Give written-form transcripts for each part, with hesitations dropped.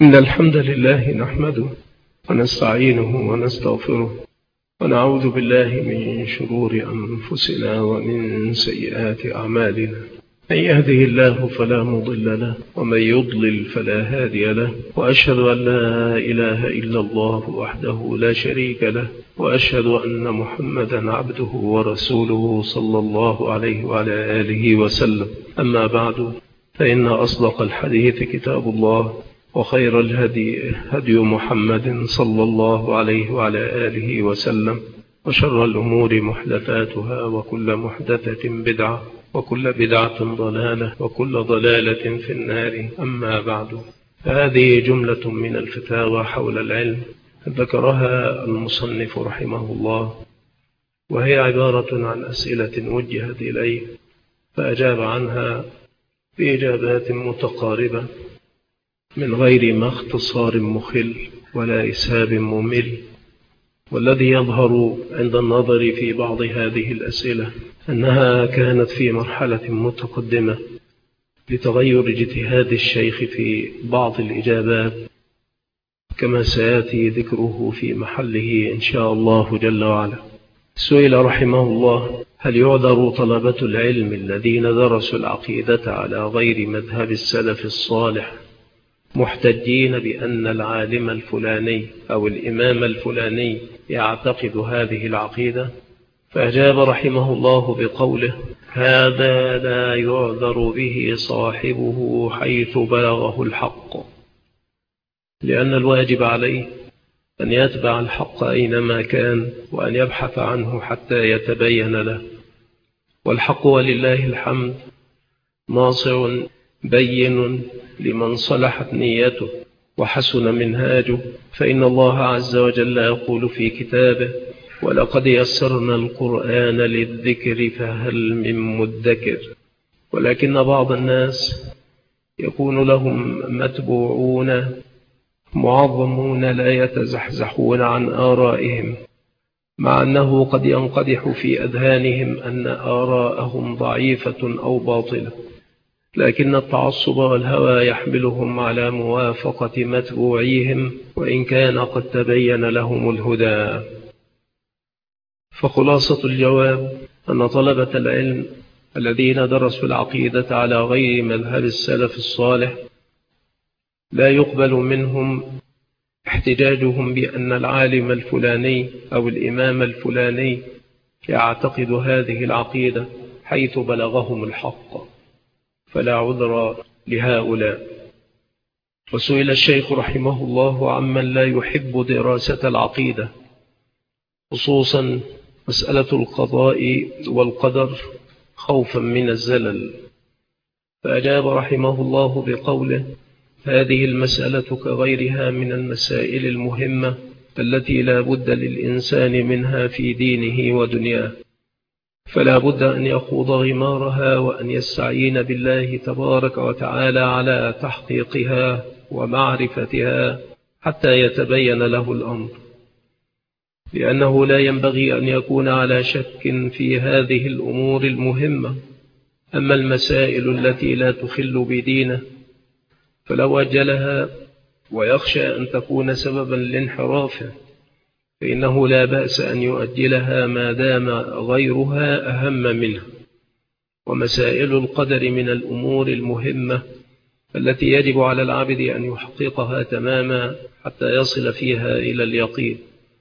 إن الحمد لله نحمده ونستعينه ونستغفره ونعوذ بالله من شرور أنفسنا ومن سيئات أعمالنا. من يهده الله فلا مضل له ومن يضلل فلا هادي له، وأشهد أن لا إله إلا الله وحده لا شريك له، وأشهد أن محمدا عبده ورسوله صلى الله عليه وعلى آله وسلم. أما بعد، فإن أصدق الحديث كتاب الله، وخير الهدي هدي محمد صلى الله عليه وعلى آله وسلم، وشر الأمور محدثاتها، وكل محدثة بدعة، وكل بدعة ضلالة، وكل ضلالة في النار. أما بعد، فهذه جملة من الفتاوى حول العلم ذكرها المصنف رحمه الله، وهي عبارة عن أسئلة وجهت إليه فأجاب عنها بإجابات متقاربة من غير ما اختصار مخل ولا إسهاب ممل. والذي يظهر عند النظر في بعض هذه الأسئلة أنها كانت في مرحلة متقدمة لتغير اجتهاد الشيخ في بعض الإجابات، كما سيأتي ذكره في محله إن شاء الله جل وعلا. سئل رحمه الله: هل يعذر طلبة العلم الذين درسوا العقيدة على غير مذهب السلف الصالح محتجين بأن العالم الفلاني أو الإمام الفلاني يعتقد هذه العقيدة؟ فأجاب رحمه الله بقوله: هذا لا يعذر به صاحبه حيث بلغه الحق، لأن الواجب عليه أن يتبع الحق أينما كان، وأن يبحث عنه حتى يتبين له. والحق ولله الحمد ناصع بين لمن صلحت نيته وحسن منهاجه، فإن الله عز وجل يقول في كتابه: ولقد يسرنا القرآن للذكر فهل من مدكر. ولكن بعض الناس يكون لهم متبوعون معظمون لا يتزحزحون عن آرائهم، مع أنه قد ينقدح في أذهانهم أن آراءهم ضعيفة أو باطلة، لكن التعصب والهوى يحملهم على موافقة متبوعيهم وإن كان قد تبين لهم الهدى. فخلاصة الجواب أن طلبة العلم الذين درسوا العقيدة على غير مذهب السلف الصالح لا يقبل منهم احتجاجهم بأن العالم الفلاني أو الإمام الفلاني يعتقد هذه العقيدة حيث بلغهم الحق، فلا عذر لهؤلاء. وسئل الشيخ رحمه الله عمن لا يحب دراسة العقيدة، خصوصا مسألة القضاء والقدر، خوفا من الزلل، فأجاب رحمه الله بقوله: هذه المسألة كغيرها من المسائل المهمة التي لا بد للإنسان منها في دينه ودنياه، فلا بد أن يخوض غمارها وأن يستعين بالله تبارك وتعالى على تحقيقها ومعرفتها حتى يتبين له الأمر، لأنه لا ينبغي أن يكون على شك في هذه الأمور المهمة. أما المسائل التي لا تخل بدينه فلو أجلها ويخشى أن تكون سببا لانحرافه فإنه لا بأس أن يؤجلها ما دام غيرها أهم منها. ومسائل القدر من الأمور المهمة التي يجب على العبد أن يحققها تماما حتى يصل فيها إلى اليقين.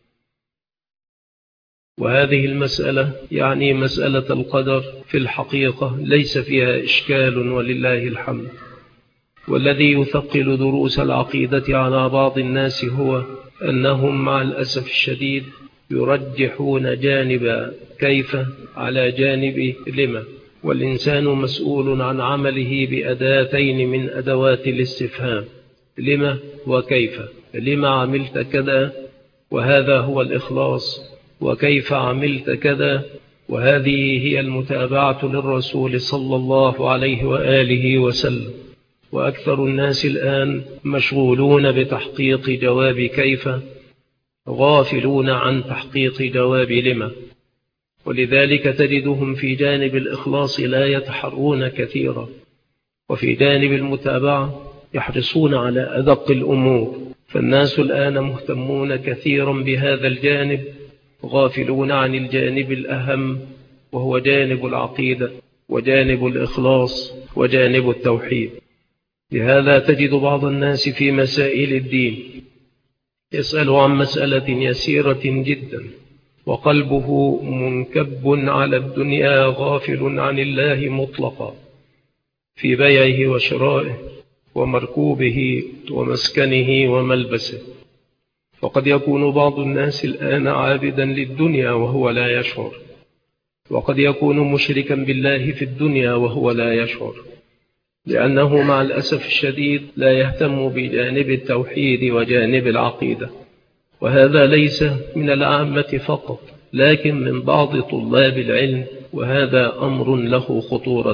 وهذه المسألة يعني مسألة القدر في الحقيقة ليس فيها إشكال ولله الحمد. والذي يثقل دروس العقيدة على بعض الناس هو أنهم مع الأسف الشديد يرجحون جانب كيف على جانب لما، والإنسان مسؤول عن عمله بأداتين من أدوات الاستفهام: لما وكيف. لما عملت كذا وهذا هو الإخلاص، وكيف عملت كذا وهذه هي المتابعة للرسول صلى الله عليه وآله وسلم. وأكثر الناس الآن مشغولون بتحقيق جواب كيف، غافلون عن تحقيق جواب لما، ولذلك تجدهم في جانب الإخلاص لا يتحرون كثيرا، وفي جانب المتابعة يحرصون على أدق الأمور، فالناس الآن مهتمون كثيرا بهذا الجانب، غافلون عن الجانب الأهم، وهو جانب العقيدة وجانب الإخلاص وجانب التوحيد. لهذا تجد بعض الناس في مسائل الدين يسأل عن مسألة يسيرة جدا وقلبه منكب على الدنيا غافل عن الله مطلقا، في بيعه وشرائه ومركوبه ومسكنه وملبسه. وقد يكون بعض الناس الآن عابدا للدنيا وهو لا يشعر، وقد يكون مشركا بالله في الدنيا وهو لا يشعر، لأنه مع الأسف الشديد لا يهتم بجانب التوحيد وجانب العقيدة. وهذا ليس من العامة فقط، لكن من بعض طلاب العلم، وهذا أمر له خطورة.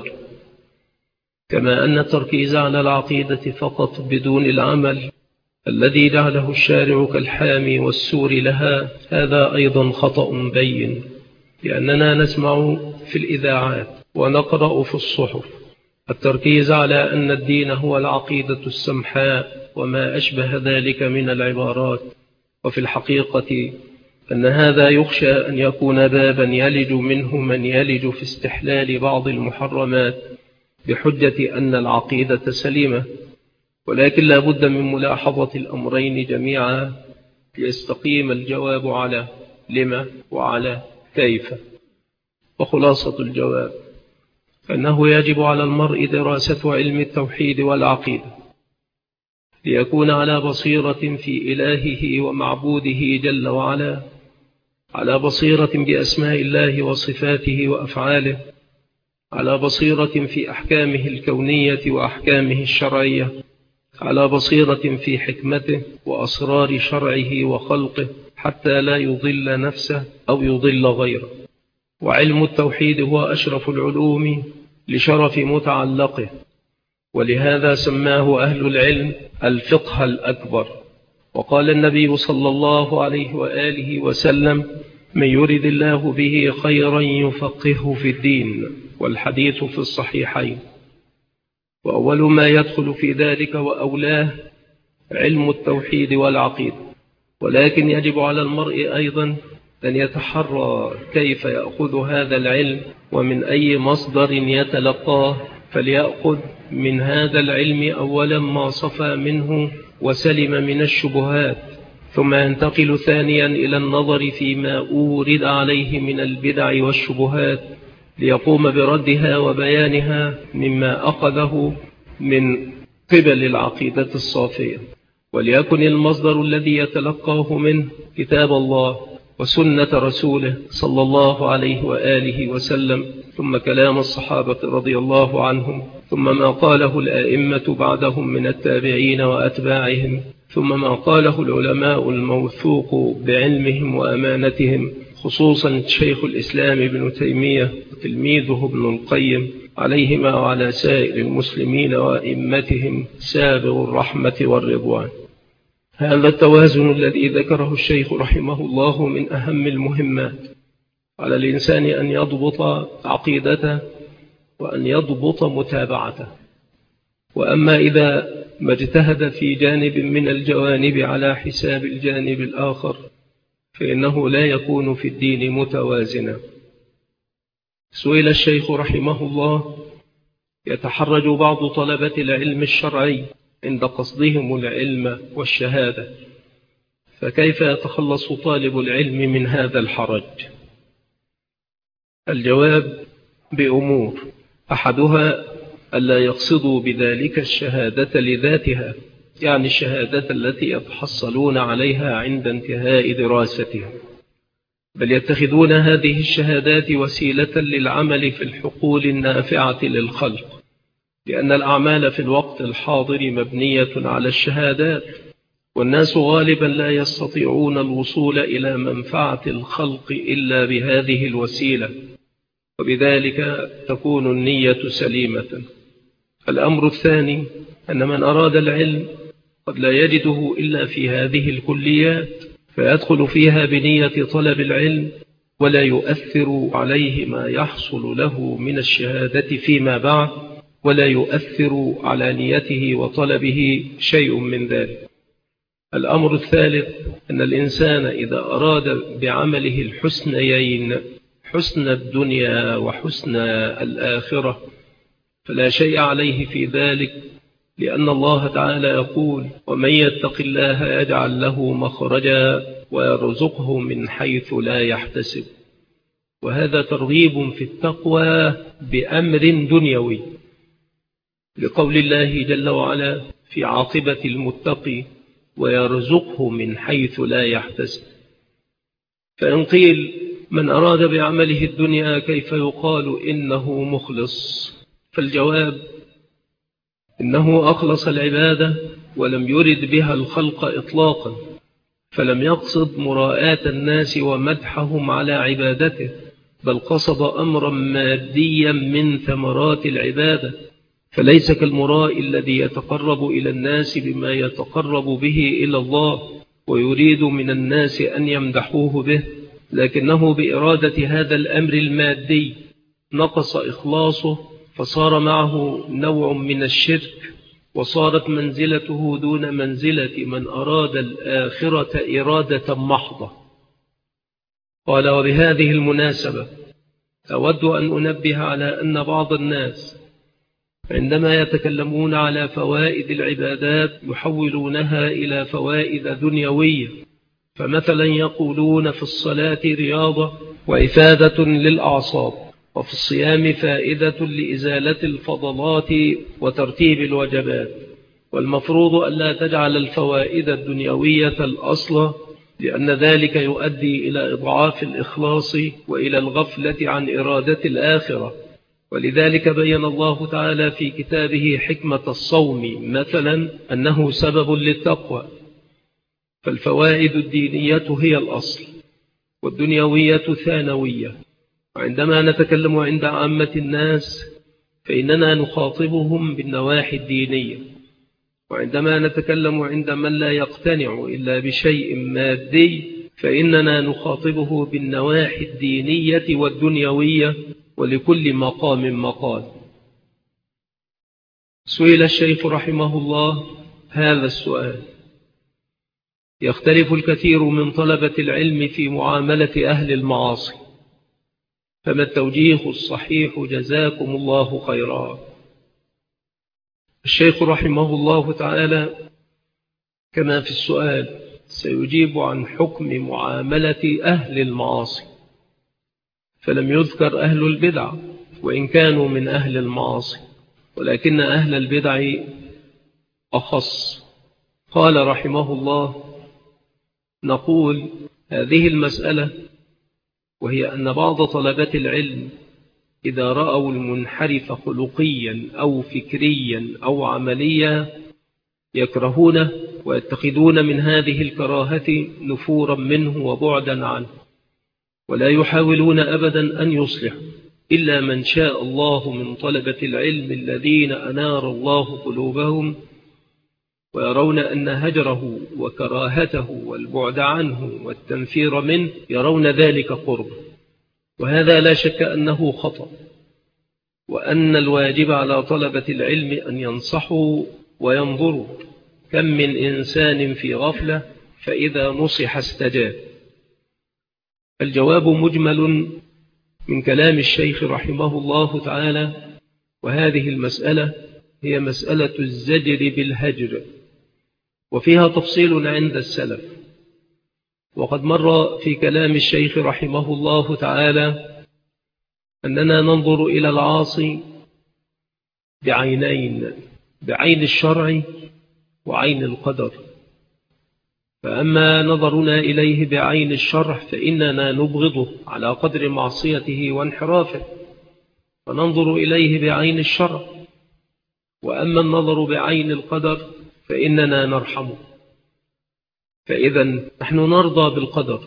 كما أن التركيز على العقيدة فقط بدون العمل الذي جعله الشارع كالحامي والسور لها، هذا أيضا خطأ بين، لأننا نسمع في الإذاعات ونقرأ في الصحف التركيز على أن الدين هو العقيدة السمحاء وما أشبه ذلك من العبارات، وفي الحقيقة أن هذا يخشى أن يكون بابا يلج منه من يلج في استحلال بعض المحرمات بحجة أن العقيدة سليمة. ولكن لا بد من ملاحظة الأمرين جميعا ليستقيم الجواب على لما وعلى كيف. وخلاصة الجواب أنه يجب على المرء دراسة علم التوحيد والعقيدة ليكون على بصيرة في إلهه ومعبوده جل وعلا، على بصيرة بأسماء الله وصفاته وأفعاله، على بصيرة في أحكامه الكونية وأحكامه الشرعية، على بصيرة في حكمته وأسرار شرعه وخلقه، حتى لا يضل نفسه أو يضل غيره. وعلم التوحيد هو أشرف العلوم لشرف متعلقه، ولهذا سماه أهل العلم الفقه الأكبر. وقال النبي صلى الله عليه وآله وسلم: من يرد الله به خيرا يفقهه في الدين، والحديث في الصحيحين. وأول ما يدخل في ذلك وأولاه علم التوحيد والعقيدة. ولكن يجب على المرء أيضا أن يتحرى كيف يأخذ هذا العلم ومن أي مصدر يتلقاه، فليأخذ من هذا العلم أولا ما صفى منه وسلم من الشبهات، ثم ينتقل ثانيا إلى النظر فيما أورد عليه من البدع والشبهات ليقوم بردها وبيانها مما أخذه من قبل العقيدة الصافية. وليكن المصدر الذي يتلقاه منه كتاب الله وسنة رسوله صلى الله عليه وآله وسلم، ثم كلام الصحابة رضي الله عنهم، ثم ما قاله الآئمة بعدهم من التابعين وأتباعهم، ثم ما قاله العلماء الموثوق بعلمهم وأمانتهم، خصوصا شيخ الإسلام ابن تيمية وتلميذه ابن القيم، عليهما وعلى سائر المسلمين وأئمتهم سابغ الرحمة والرضوان. هذا التوازن الذي ذكره الشيخ رحمه الله من أهم المهمات على الإنسان أن يضبط عقيدته وأن يضبط متابعته. وأما إذا ما اجتهد في جانب من الجوانب على حساب الجانب الآخر فإنه لا يكون في الدين متوازنا. سئل الشيخ رحمه الله: يتحرج بعض طلبة العلم الشرعي عند قصدهم العلم والشهادة، فكيف يتخلص طالب العلم من هذا الحرج؟ الجواب بأمور: أحدها ألا يقصدوا بذلك الشهادة لذاتها، يعني الشهادة التي يتحصلون عليها عند انتهاء دراستهم، بل يتخذون هذه الشهادات وسيلة للعمل في الحقول النافعة للخلق، لأن الأعمال في الوقت الحاضر مبنية على الشهادات، والناس غالبا لا يستطيعون الوصول إلى منفعة الخلق إلا بهذه الوسيلة، وبذلك تكون النية سليمة. الأمر الثاني أن من أراد العلم قد لا يجده إلا في هذه الكليات، فيدخل فيها بنية طلب العلم ولا يؤثر عليه ما يحصل له من الشهادة فيما بعد، ولا يؤثر على نيته وطلبه شيء من ذلك. الأمر الثالث أن الإنسان إذا أراد بعمله الحسنيين، حسن الدنيا وحسن الآخرة، فلا شيء عليه في ذلك، لأن الله تعالى يقول: ومن يتق الله يجعل له مخرجا ويرزقه من حيث لا يحتسب. وهذا ترغيب في التقوى بأمر دنيوي، لقول الله جل وعلا في عاقبة المتقي: ويرزقه من حيث لا يحتسب. فإن قيل: من أراد بعمله الدنيا كيف يقال إنه مخلص؟ فالجواب: إنه أخلص العبادة ولم يرد بها الخلق إطلاقا، فلم يقصد مراءاة الناس ومدحهم على عبادته، بل قصد أمرا ماديا من ثمرات العبادة، فليس كالمراء الذي يتقرب إلى الناس بما يتقرب به إلى الله ويريد من الناس أن يمدحوه به، لكنه بإرادة هذا الأمر المادي نقص إخلاصه، فصار معه نوع من الشرك، وصارت منزلته دون منزلة من أراد الآخرة إرادة محضة. قال: وبهذه المناسبة أود أن أنبه على أن بعض الناس عندما يتكلمون على فوائد العبادات يحولونها إلى فوائد دنيوية، فمثلا يقولون: في الصلاة رياضة وإفادة للأعصاب، وفي الصيام فائدة لإزالة الفضلات وترتيب الوجبات، والمفروض ألا تجعل الفوائد الدنيوية الأصل، لأن ذلك يؤدي إلى إضعاف الإخلاص وإلى الغفلة عن إرادة الآخرة. ولذلك بين الله تعالى في كتابه حكمة الصوم مثلا أنه سبب للتقوى. فالفوائد الدينية هي الأصل، والدنيوية ثانوية. وعندما نتكلم عند عامة الناس فإننا نخاطبهم بالنواحي الدينية، وعندما نتكلم عند من لا يقتنع إلا بشيء مادي فإننا نخاطبه بالنواحي الدينية والدنيوية، ولكل مقام مقال. سئل الشيخ رحمه الله هذا السؤال: يختلف الكثير من طلبة العلم في معاملة أهل المعاصي، فما التوجيه الصحيح جزاكم الله خيرا؟ الشيخ رحمه الله تعالى كما في السؤال سيجيب عن حكم معاملة أهل المعاصي، فلم يذكر أهل البدع وإن كانوا من أهل المعاصي، ولكن أهل البدع أخص. قال رحمه الله: نقول هذه المسألة، وهي أن بعض طلبة العلم إذا رأوا المنحرف خلقيا أو فكريا أو عمليا يكرهونه ويتخذون من هذه الكراهة نفورا منه وبعدا عنه، ولا يحاولون أبدا أن يصلحوا إلا من شاء الله من طلبة العلم الذين أنار الله قلوبهم، ويرون أن هجره وكراهته والبعد عنه والتنفير منه يرون ذلك قرب. وهذا لا شك أنه خطأ، وأن الواجب على طلبة العلم أن ينصحوا وينظروا. كم من إنسان في غفلة فإذا نصح استجاب. الجواب مجمل من كلام الشيخ رحمه الله تعالى، وهذه المسألة هي مسألة الزجر بالهجر، وفيها تفصيل عند السلف. وقد مر في كلام الشيخ رحمه الله تعالى أننا ننظر إلى العاصي بعينين: بعين الشرع وعين القدر. فأما نظرنا إليه بعين الشرع فإننا نبغضه على قدر معصيته وانحرافه، فننظر إليه بعين الشرع. وأما النظر بعين القدر فإننا نرحمه. فإذا نحن نرضى بالقدر،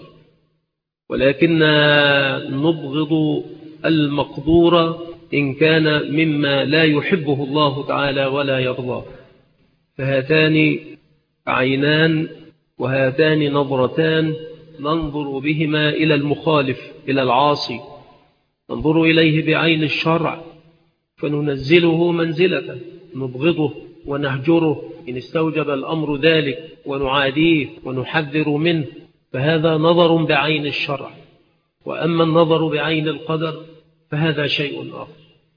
ولكننا نبغض المقدور إن كان مما لا يحبه الله تعالى ولا يرضاه. فهاتان عينان وهاتان نظرتان ننظر بهما إلى المخالف، إلى العاصي. ننظر إليه بعين الشرع فننزله منزلته، نبغضه ونهجره إن استوجب الأمر ذلك، ونعاديه ونحذر منه، فهذا نظر بعين الشرع. وأما النظر بعين القدر فهذا شيء آخر.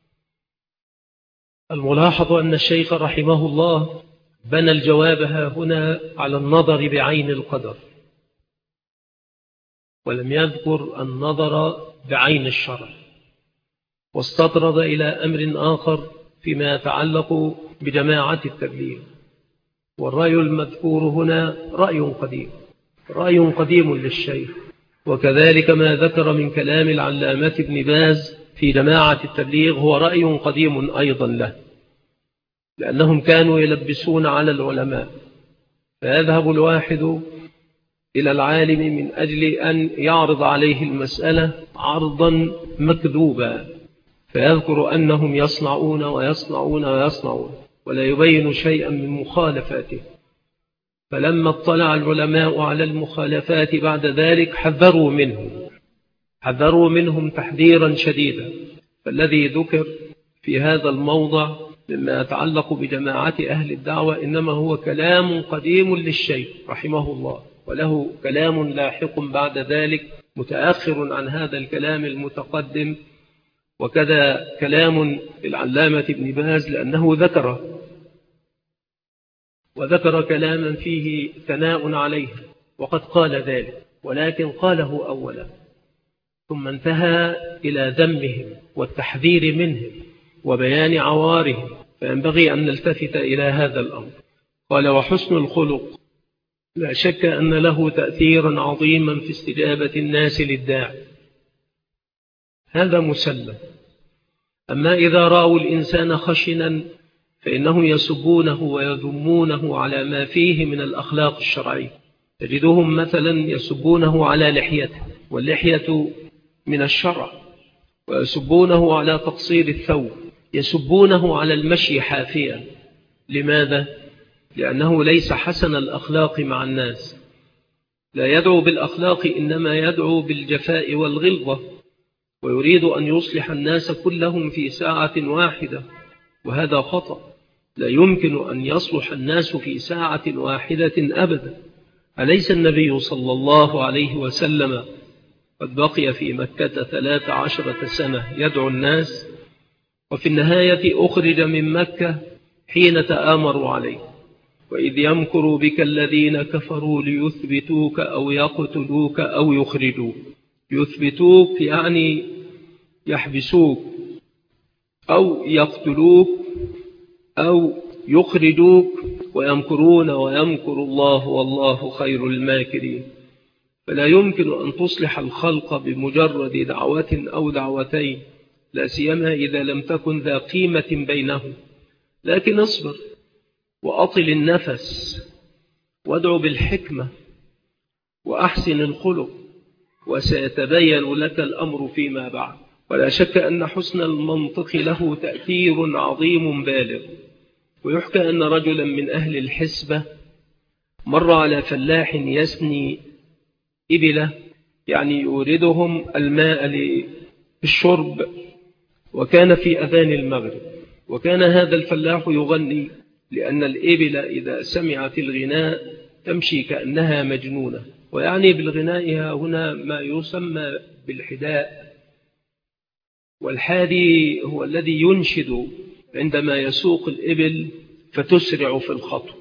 الملاحظ أن الشيخ رحمه الله بنى الجواب هنا على النظر بعين القدر، ولم يذكر النظر بعين الشرع، واستطرد إلى أمر آخر فيما يتعلق بجماعة التبليغ. والرأي المذكور هنا رأي قديم للشيخ، وكذلك ما ذكر من كلام العلامة ابن باز في جماعة التبليغ هو رأي قديم أيضا له، لأنهم كانوا يلبسون على العلماء، فيذهب الواحد إلى العالم من أجل أن يعرض عليه المسألة عرضا مكذوبا، فيذكر أنهم يصنعون ويصنعون ويصنعون ولا يبين شيئا من مخالفاته. فلما اطلع العلماء على المخالفات بعد ذلك حذروا منهم تحذيرا شديدا. فالذي ذكر في هذا الموضع مما يتعلق بجماعة أهل الدعوة إنما هو كلام قديم للشيخ رحمه الله، وله كلام لاحق بعد ذلك متأخر عن هذا الكلام المتقدم، وكذا كلام العلامة ابن باز لأنه وذكر كلاما فيه ثناء عليه وقد قال ذلك، ولكن قاله أولا ثم انتهى إلى ذمهم والتحذير منهم وبيان عوارهم، فينبغي أن نلتفت إلى هذا الأمر. قال: وحسن الخلق لا شك أن له تأثيرا عظيما في استجابة الناس للداعي، هذا مسلم. أما إذا رأوا الإنسان خشنا فإنهم يسبونه ويذمونه على ما فيه من الأخلاق الشرعية. تجدهم مثلا يسبونه على لحيته، واللحية من الشرع، ويسبونه على تقصير الثوب، يسبونه على المشي حافيا. لماذا؟ لأنه ليس حسن الأخلاق مع الناس، لا يدعو بالأخلاق إنما يدعو بالجفاء والغلظة، ويريد أن يصلح الناس كلهم في ساعة واحدة، وهذا خطأ. لا يمكن أن يصلح الناس في ساعة واحدة أبدا. أليس النبي صلى الله عليه وسلم قد بقي في مكة 13 سنة يدعو الناس، وفي النهاية أخرج من مكة حين تآمروا عليه: وإذ يمكر بك الذين كفروا ليثبتوك أو يقتلوك أو يخرجوك. يثبتوك يعني يحبسوك، أو يقتلوك أو يخرجوك، ويمكرون ويمكر الله والله خير الماكرين. فلا يمكن أن تصلح الخلق بمجرد دعوة أو دعوتين، لا سيما إذا لم تكن ذا قيمة بينهم. لكن اصبر وأطل النفس وادع بالحكمة وأحسن الخلق، وسيتبين لك الأمر فيما بعد. ولا شك أن حسن المنطق له تأثير عظيم بالغ. ويحكى أن رجلا من أهل الحسبة مر على فلاح يسني إبلة، يعني يوردهم الماء للشرب، وكان في أذان المغرب، وكان هذا الفلاح يغني، لأن الإبل إذا سمعت الغناء تمشي كأنها مجنونة. ويعني بالغناء هنا ما يسمى بالحداء، والحادي هو الذي ينشد عندما يسوق الإبل فتسرع في الخطو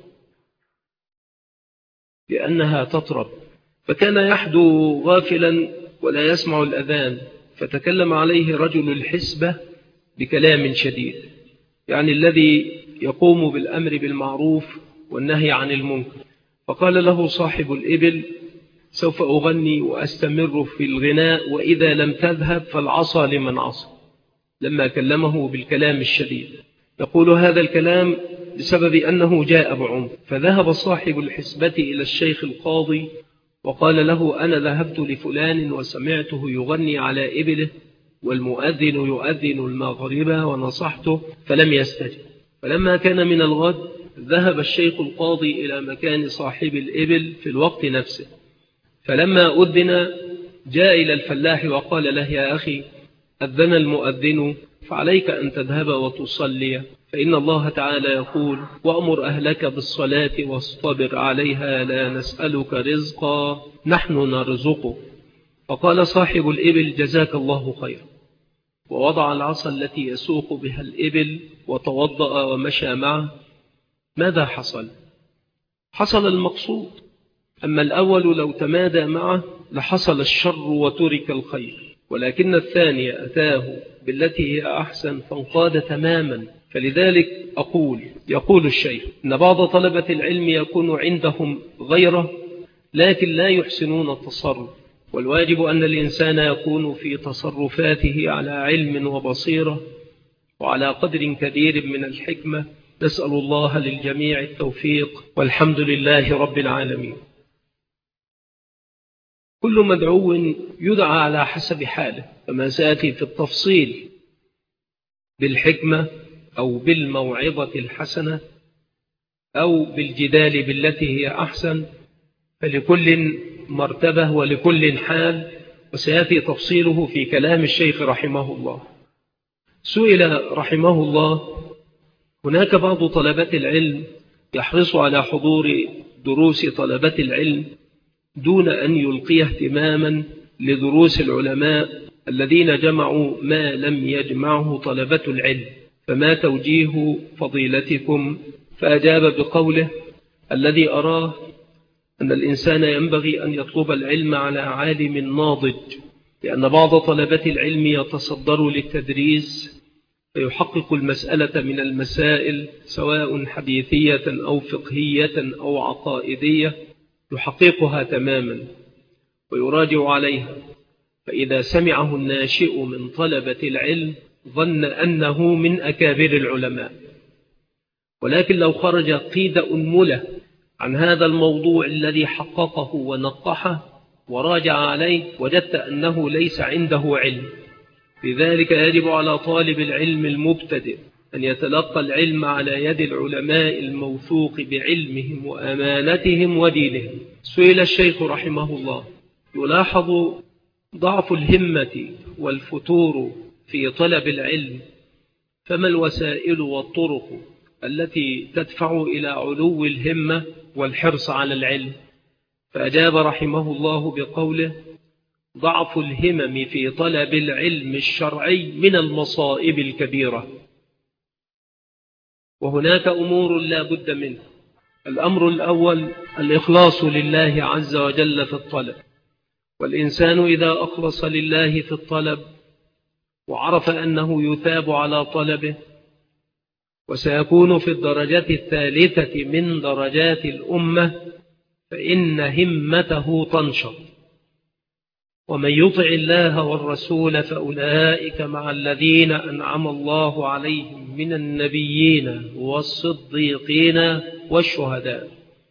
لأنها تطرب. فكان يحدو غافلا ولا يسمع الأذان، فتكلم عليه رجل الحسبة بكلام شديد، يعني الذي يقوم بالأمر بالمعروف والنهي عن المنكر. فقال له صاحب الإبل: سوف أغني وأستمر في الغناء، وإذا لم تذهب فالعصا لمن عصى. لما كلمه بالكلام الشديد، يقول هذا الكلام بسبب أنه جاء بعنف. فذهب صاحب الحسبة إلى الشيخ القاضي وقال له: أنا ذهبت لفلان وسمعته يغني على إبله والمؤذن يؤذن المغرب، ونصحته فلم يستجب. فلما كان من الغد ذهب الشيخ القاضي إلى مكان صاحب الإبل في الوقت نفسه، فلما أذن جاء إلى الفلاح وقال له: يا أخي، أذن المؤذن فعليك أن تذهب وتصلي، فإن الله تعالى يقول: وأمر أهلك بالصلاة واصطبر عليها لا نسألك رزقا نحن نرزقك. فقال صاحب الإبل: جزاك الله خيرا، ووضع العصا التي يسوق بها الإبل وتوضأ ومشى معه. ماذا حصل؟ حصل المقصود. أما الأول لو تمادى معه لحصل الشر وترك الخير، ولكن الثاني أتاه بالتي هي أحسن فانقاد تماما. فلذلك يقول الشيخ إن بعض طلبة العلم يكون عندهم غيره لكن لا يحسنون التصرف، والواجب أن الإنسان يكون في تصرفاته على علم وبصيرة وعلى قدر كبير من الحكمة. نسأل الله للجميع التوفيق، والحمد لله رب العالمين. كل مدعو يدعى على حسب حاله، فما سيأتي في التفصيل بالحكمة أو بالموعظة الحسنة أو بالجدال بالتي هي أحسن، فلكل مرتبة ولكل حال، وسيأتي تفصيله في كلام الشيخ رحمه الله. سئل رحمه الله: هناك بعض طلبة العلم يحرص على حضور دروس طلبة العلم دون أن يلقي اهتماما لدروس العلماء الذين جمعوا ما لم يجمعه طلبة العلم، فما توجيه فضيلتكم؟ فأجاب بقوله: الذي أراه أن الإنسان ينبغي أن يطلب العلم على عالم ناضج، لأن بعض طلبة العلم يتصدر للتدريس فيحقق المسألة من المسائل سواء حديثية أو فقهية أو عقائدية، يحققها تماما ويراجع عليها، فإذا سمعه الناشئ من طلبة العلم ظن أنه من أكابر العلماء. ولكن لو خرج قيد أنملة عن هذا الموضوع الذي حققه ونقحه وراجع عليه وجدت أنه ليس عنده علم. لذلك يجب على طالب العلم المبتدئ أن يتلقى العلم على يد العلماء الموثوق بعلمهم وأمانتهم ودينهم. سئل الشيخ رحمه الله: يلاحظ ضعف الهمة والفتور في طلب العلم، فما الوسائل والطرق التي تدفع إلى علو الهمة والحرص على العلم؟ فأجاب رحمه الله بقوله: ضعف الهمم في طلب العلم الشرعي من المصائب الكبيرة، وهناك أمور لا بد منها. الأمر الأول الإخلاص لله عز وجل في الطلب، والإنسان إذا أخلص لله في الطلب وعرف أنه يثاب على طلبه وسيكون في الدرجة الثالثة من درجات الأمة، فإن همته تنشط. ومن يطع الله والرسول فأولئك مع الذين أنعم الله عليهم من النبيين والصديقين والشهداء.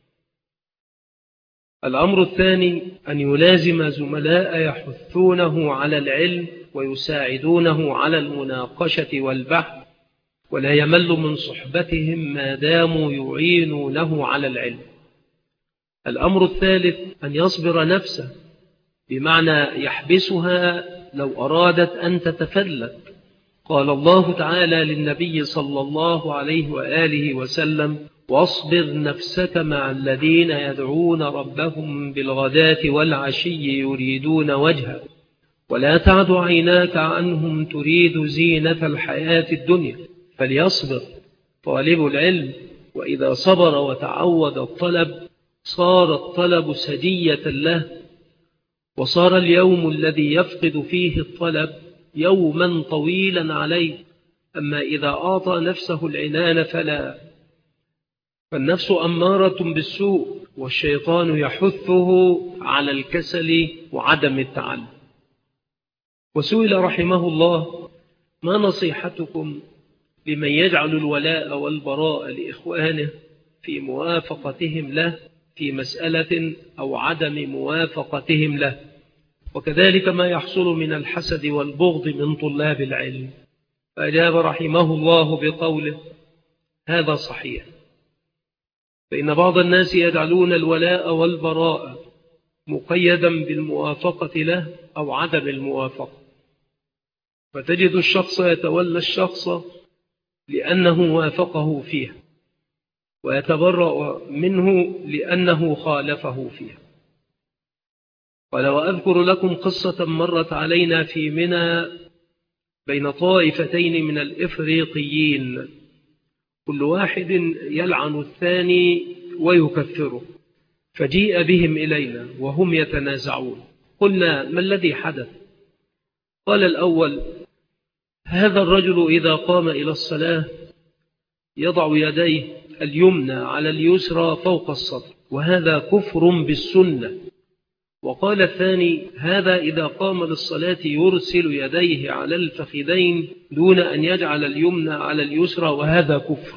الأمر الثاني أن يلازم زملاء يحثونه على العلم ويساعدونه على المناقشة والبحث، ولا يمل من صحبتهم ما داموا يعينونه على العلم. الأمر الثالث أن يصبر نفسه، بمعنى يحبسها لو أرادت أن تتفلت. قال الله تعالى للنبي صلى الله عليه وآله وسلم: واصبر نفسك مع الذين يدعون ربهم بالغداة والعشي يريدون وجهه ولا تعد عيناك عنهم تريد زينة الحياة الدنيا. فليصبر طالب العلم، وإذا صبر وتعود الطلب صار الطلب سجية له، وصار اليوم الذي يفقد فيه الطلب يوما طويلا عليه. أما إذا أعطى نفسه العنان فلا، فالنفس أمارة بالسوء، والشيطان يحثه على الكسل وعدم التعلم. وسئل رحمه الله: ما نصيحتكم لمن يجعل الولاء والبراء لإخوانه في موافقتهم له في مسألة أو عدم موافقتهم له، وكذلك ما يحصل من الحسد والبغض من طلاب العلم؟ فأجاب رحمه الله بقوله: هذا صحيح، فإن بعض الناس يجعلون الولاء والبراء مقيدا بالموافقة له أو عدم الموافقة، فتجد الشخص يتولى الشخص لأنه وافقه فيه، ويتبرأ منه لأنه خالفه فيه. قال: وأذكر لكم قصة مرت علينا في منى بين طائفتين من الإفريقيين، كل واحد يلعن الثاني ويكفره، فجيء بهم إلينا وهم يتنازعون. قلنا: ما الذي حدث؟ قال الأول: هذا الرجل إذا قام إلى الصلاة يضع يديه اليمنى على اليسرى فوق الصدر، وهذا كفر بالسنة. وقال الثاني: هذا إذا قام للصلاة يرسل يديه على الفخذين دون أن يجعل اليمنى على اليسرى، وهذا كفر،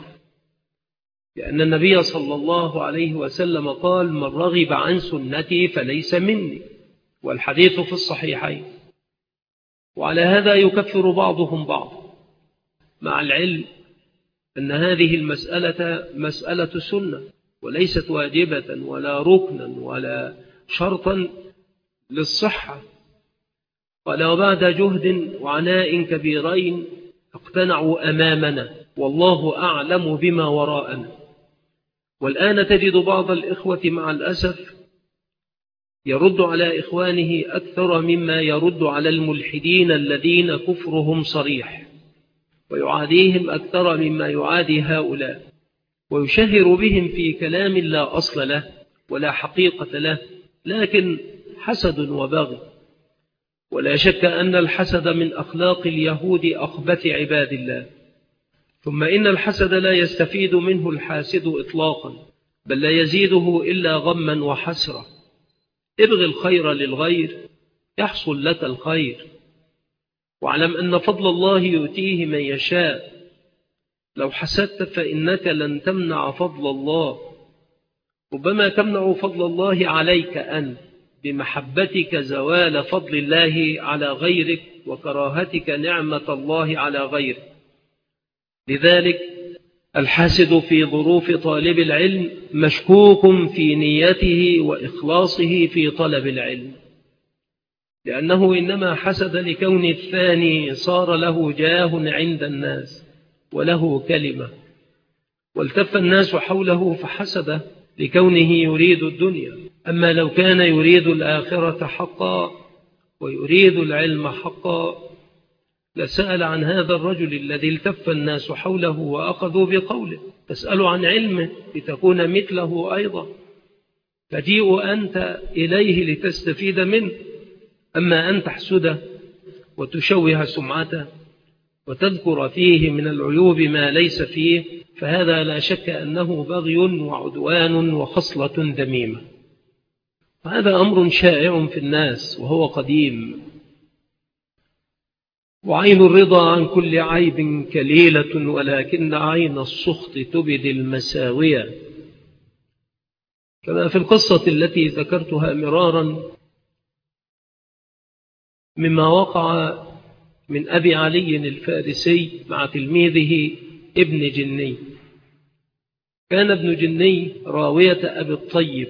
لأن النبي صلى الله عليه وسلم قال: من رغب عن سنتي فليس مني، والحديث في الصحيحين. وعلى هذا يكفر بعضهم بعض، مع العلم أن هذه المسألة مسألة سنة، وليست واجبة ولا ركنا ولا شرطا للصحة. قال: وبعد جهد وعناء كبيرين اقتنعوا أمامنا، والله أعلم بما وراءنا. والآن تجد بعض الإخوة مع الأسف يرد على إخوانه أكثر مما يرد على الملحدين الذين كفرهم صريح، ويعاديهم أكثر مما يعادي هؤلاء، ويشهر بهم في كلام لا أصل له ولا حقيقة له، لكن حسد وبغي. ولا شك أن الحسد من أخلاق اليهود أخبث عباد الله. ثم إن الحسد لا يستفيد منه الحاسد إطلاقا، بل لا يزيده إلا غما وحسرة. ابغ الخير للغير يحصل لك الخير، واعلم أن فضل الله يؤتيه من يشاء. لو حسدت فإنك لن تمنع فضل الله، ربما تمنع فضل الله عليك أنت بمحبتك زوال فضل الله على غيرك وكراهتك نعمة الله على غيرك. لذلك الحاسد في ظروف طالب العلم مشكوك في نيته وإخلاصه في طلب العلم، لأنه إنما حسد لكون الثاني صار له جاه عند الناس وله كلمة، والتف الناس حوله فحسده لكونه يريد الدنيا. أما لو كان يريد الآخرة حقا ويريد العلم حقا لسأل عن هذا الرجل الذي التف الناس حوله وأخذوا بقوله، تسأل عن علمه لتكون مثله أيضا، تجيء أنت إليه لتستفيد منه. أما أن تحسده وتشوه سمعته وتذكر فيه من العيوب ما ليس فيه، فهذا لا شك أنه بغي وعدوان وخصلة ذميمة. وهذا أمر شائع في الناس وهو قديم. وعين الرضا عن كل عيب كليلة، ولكن عين السخط تبدي المساوية. كما في القصة التي ذكرتها مرارا مما وقع من أبي علي الفارسي مع تلميذه ابن جني. كان ابن جني راوية أبي الطيب،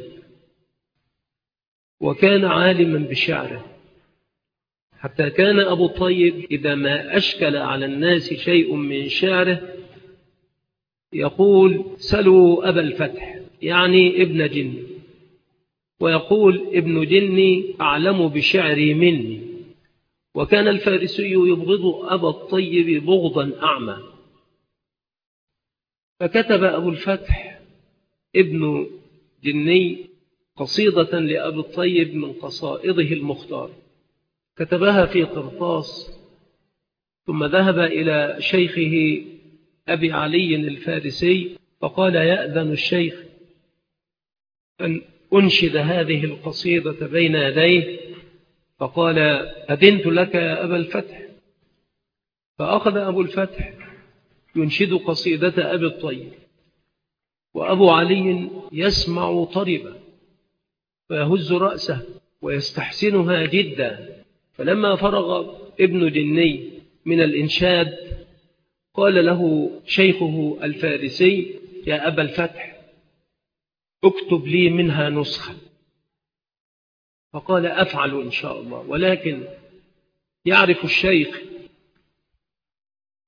وكان عالما بشعره، حتى كان أبو الطيب إذا ما أشكل على الناس شيء من شعره يقول: سلوا أبا الفتح، يعني ابن جني، ويقول: ابن جني أعلم بشعري مني. وكان الفارسي يبغض أبا الطيب بغضا أعمى، فكتب أبو الفتح ابن جني قصيدة لأبي الطيب من قصائده المختار، كتبها في قرطاس، ثم ذهب إلى شيخه أبي علي الفارسي فقال: يأذن الشيخ أن أنشد هذه القصيدة بين يديه؟ فقال: أذنت لك يا أبا الفتح. فأخذ أبو الفتح ينشد قصيدة أبي الطيب، وأبو علي يسمع طربا فيهز رأسه ويستحسنها جدا. فلما فرغ ابن جني من الإنشاد قال له شيخه الفارسي: يا أبا الفتح، اكتب لي منها نسخة. فقال: أفعل إن شاء الله. ولكن يعرف الشيخ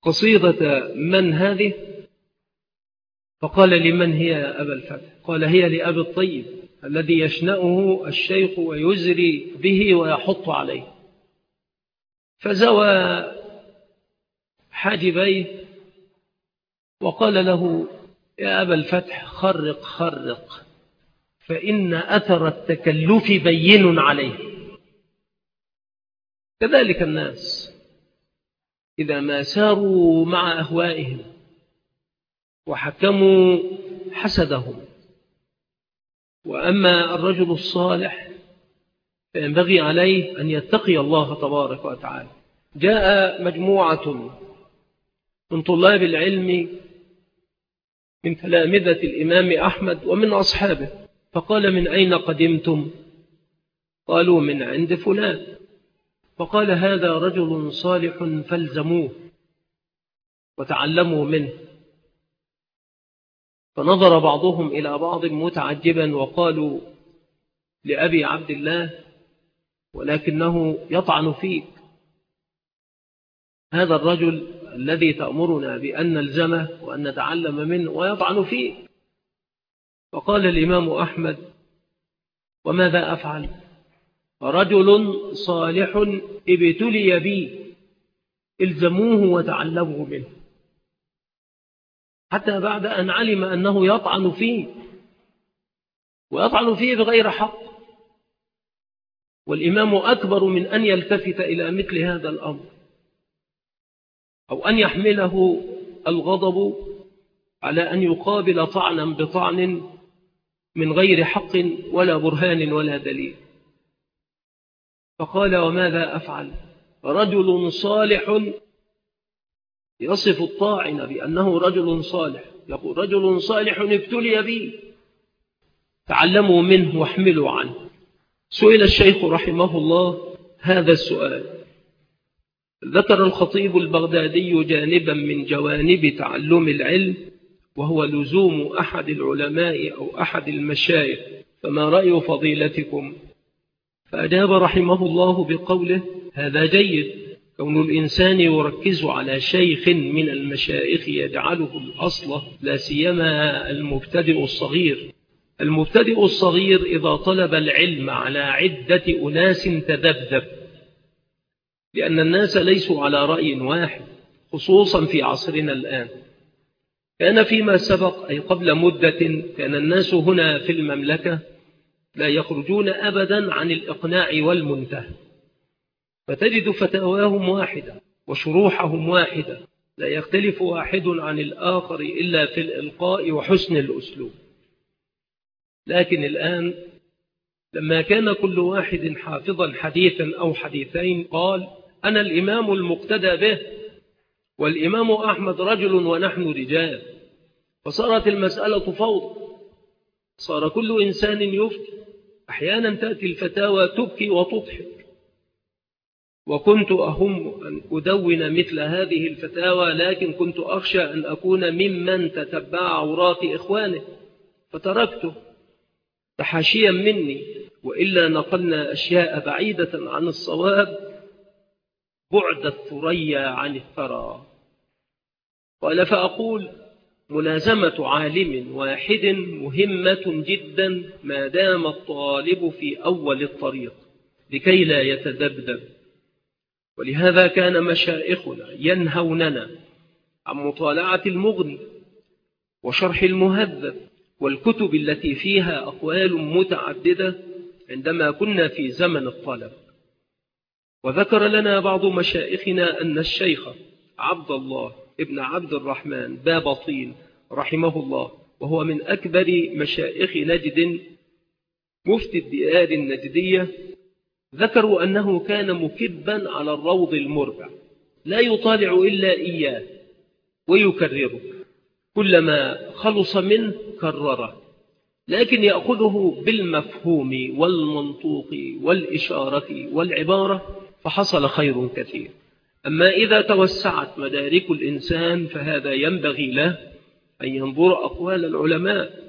قصيدة من هذه؟ فقال لمن هي يا أبا الفتح؟ قال هي لأبي الطيب الذي يشنأه الشيخ ويزري به ويحط عليه. فزوى حاجبيه وقال له يا أبا الفتح خرق خرق، فإن أثر التكلف بين عليه. كذلك الناس إذا ما ساروا مع أهوائهم وحكموا حسدهم. وأما الرجل الصالح فينبغي عليه أن يتقي الله تبارك وتعالى. جاء مجموعة من طلاب العلم من تلامذة الإمام أحمد ومن أصحابه، فقال من أين قدمتم؟ قالوا من عند فلان. فقال هذا رجل صالح فالزموه وتعلموا منه. فنظر بعضهم إلى بعض متعجبا وقالوا لأبي عبد الله ولكنه يطعن فيك، هذا الرجل الذي تأمرنا بأن نلزمه وأن نتعلم منه ويطعن فيك. فقال الإمام أحمد وماذا أفعل؟ رجل صالح ابتلي بي، الزموه وتعلموا منه. حتى بعد أن علم أنه يطعن فيه ويطعن فيه بغير حق، والإمام أكبر من أن يلتفت إلى مثل هذا الأمر أو أن يحمله الغضب على أن يقابل طعنا بطعن من غير حق ولا برهان ولا دليل. فقال وماذا أفعل؟ رجل صالح، يصف الطاعن بأنه رجل صالح، يقول رجل صالح ابتلي بي، تعلموا منه واحملوا عنه. سئل الشيخ رحمه الله هذا السؤال. ذكر الخطيب البغدادي جانبا من جوانب تعلم العلم، وهو لزوم أحد العلماء أو أحد المشايخ، فما رأي فضيلتكم؟ فأجاب رحمه الله بقوله هذا جيد، كون الإنسان يركز على شيخ من المشايخ يجعله الأصل، لا سيما المبتدئ الصغير. المبتدئ الصغير إذا طلب العلم على عدة أناس تذبذب، لأن الناس ليسوا على رأي واحد، خصوصا في عصرنا الآن. كان فيما سبق أي قبل مدة كان الناس هنا في المملكة لا يخرجون أبدا عن الإقناع والمنتهى، فتجد فتاواهم واحدة وشروحهم واحدة، لا يختلف واحد عن الآخر إلا في الإلقاء وحسن الأسلوب. لكن الآن لما كان كل واحد حافظا حديثا أو حديثين قال أنا الإمام المقتدى به، والإمام أحمد رجل ونحن رجال، فصارت المسألة فوضى، صار كل إنسان يفتي. أحيانا تأتي الفتاوى تبكي وتضحك، وكنت أهم أن أدون مثل هذه الفتاوى، لكن كنت أخشى أن أكون ممن تتبع عورات إخوانه فتركته تحاشيا مني، وإلا نقلنا أشياء بعيدة عن الصواب بعد الثريا عن الثرى. قال فأقول ملازمة عالم واحد مهمة جدا ما دام الطالب في أول الطريق لكي لا يتذبذب. ولهذا كان مشائخنا ينهوننا عن مطالعة المغني وشرح المهذب والكتب التي فيها أقوال متعددة عندما كنا في زمن الطلب. وذكر لنا بعض مشائخنا أن الشيخ عبد الله ابن عبد الرحمن بابطين رحمه الله، وهو من أكبر مشائخ نجد مفتي الديار النجدية، ذكروا أنه كان مكبا على الروض المربع، لا يطالع إلا إياه ويكرره، كلما خلص منه كرره، لكن يأخذه بالمفهوم والمنطوق والإشارة والعبارة، فحصل خير كثير. أما إذا توسعت مدارك الإنسان فهذا ينبغي له أن ينظر أقوال العلماء،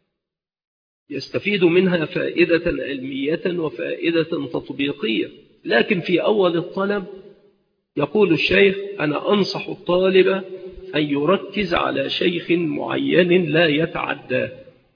يستفيد منها فائدة علمية وفائدة تطبيقية. لكن في أول الطلب يقول الشيخ: أنا أنصح الطالب أن يركز على شيخ معين لا يتعداه.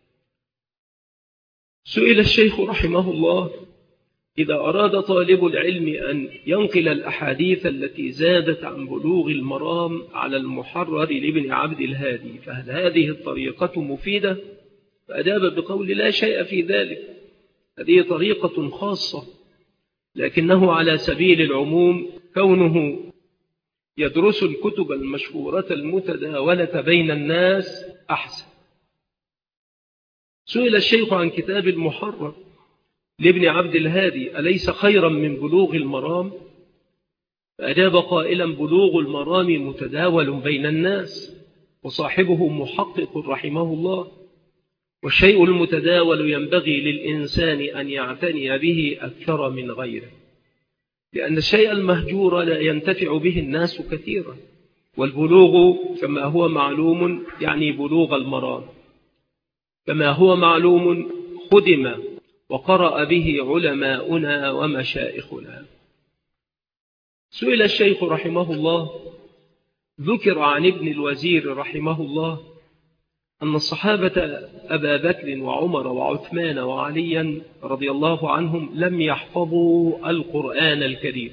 سئل الشيخ رحمه الله: إذا أراد طالب العلم أن ينقل الأحاديث التي زادت عن بلوغ المرام على المحرر لابن عبد الهادي، فهل هذه الطريقة مفيدة؟ فأجاب بقول: لا شيء في ذلك، هذه طريقة خاصة، لكنه على سبيل العموم كونه يدرس الكتب المشهورة المتداولة بين الناس أحسن. سئل الشيخ عن كتاب المحرر لابن عبد الهادي: أليس خيرا من بلوغ المرام؟ فأجاب قائلا: بلوغ المرام متداول بين الناس، وصاحبه محقق رحمه الله، والشيء المتداول ينبغي للإنسان أن يعتني به أكثر من غيره، لأن الشيء المهجور لا ينتفع به الناس كثيرا، والبلوغ كما هو معلوم يعني بلوغ المرام، كما هو معلوم خدم وقرأ به علماؤنا ومشائخنا. سئل الشيخ رحمه الله: ذكر عن ابن الوزير رحمه الله أن الصحابة أبا بكر وعمر وعثمان وعليا رضي الله عنهم لم يحفظوا القرآن الكريم،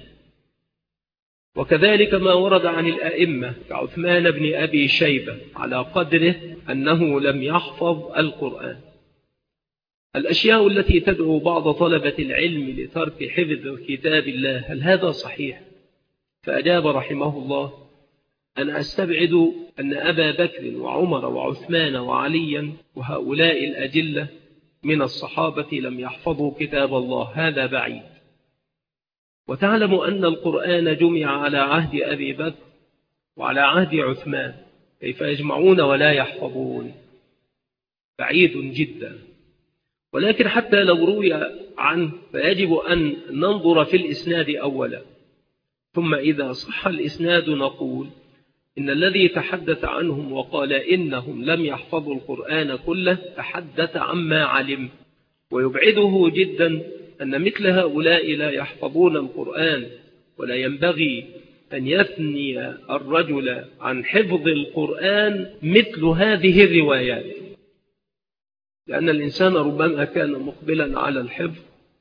وكذلك ما ورد عن الأئمة كعثمان بن أبي شيبة على قدره أنه لم يحفظ القرآن. الأشياء التي تدعو بعض طلبة العلم لترك حفظ كتاب الله، هل هذا صحيح؟ فأجاب رحمه الله: أنا أستبعد أن أبا بكر وعمر وعثمان وعليا وهؤلاء الأجلة من الصحابة لم يحفظوا كتاب الله، هذا بعيد. وتعلم أن القرآن جمع على عهد أبي بكر وعلى عهد عثمان، كيف يجمعون ولا يحفظون؟ بعيد جدا. ولكن حتى لو روي عنه فيجب أن ننظر في الإسناد أولا، ثم إذا صح الإسناد نقول إن الذي تحدث عنهم وقال إنهم لم يحفظوا القرآن كله تحدث عما علم، ويبعده جدا أن مثل هؤلاء لا يحفظون القرآن، ولا ينبغي أن يثني الرجل عن حفظ القرآن مثل هذه الروايات، لأن الإنسان ربما كان مقبلا على الحفظ،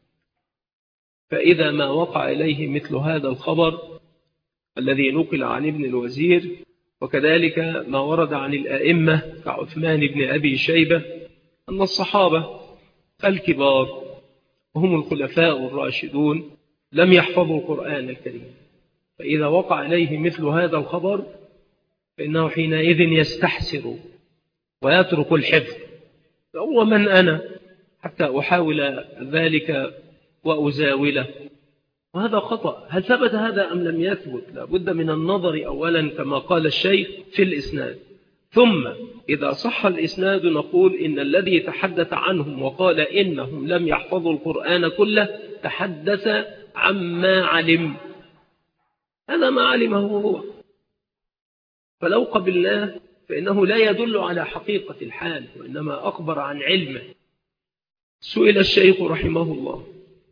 فإذا ما وقع إليه مثل هذا الخبر الذي نقل عن ابن الوزير، وكذلك ما ورد عن الأئمة كعثمان بن أبي شيبة أن الصحابة الكبار وهم الخلفاء الراشدون لم يحفظوا القرآن الكريم، فإذا وقع إليه مثل هذا الخبر فإنه حينئذ يستحسر ويترك الحفظ. فهو من أنا حتى أحاول ذلك وأزاوله؟ وهذا خطأ. هل ثبت هذا أم لم يثبت؟ لابد من النظر أولا كما قال الشيخ في الإسناد، ثم إذا صح الإسناد نقول إن الذي تحدث عنهم وقال إنهم لم يحفظوا القرآن كله تحدث عما علم، هذا ما علمه هو، فلو قبلناه فإنه لا يدل على حقيقة الحال، وإنما أخبر عن علمه. سئل الشيخ رحمه الله: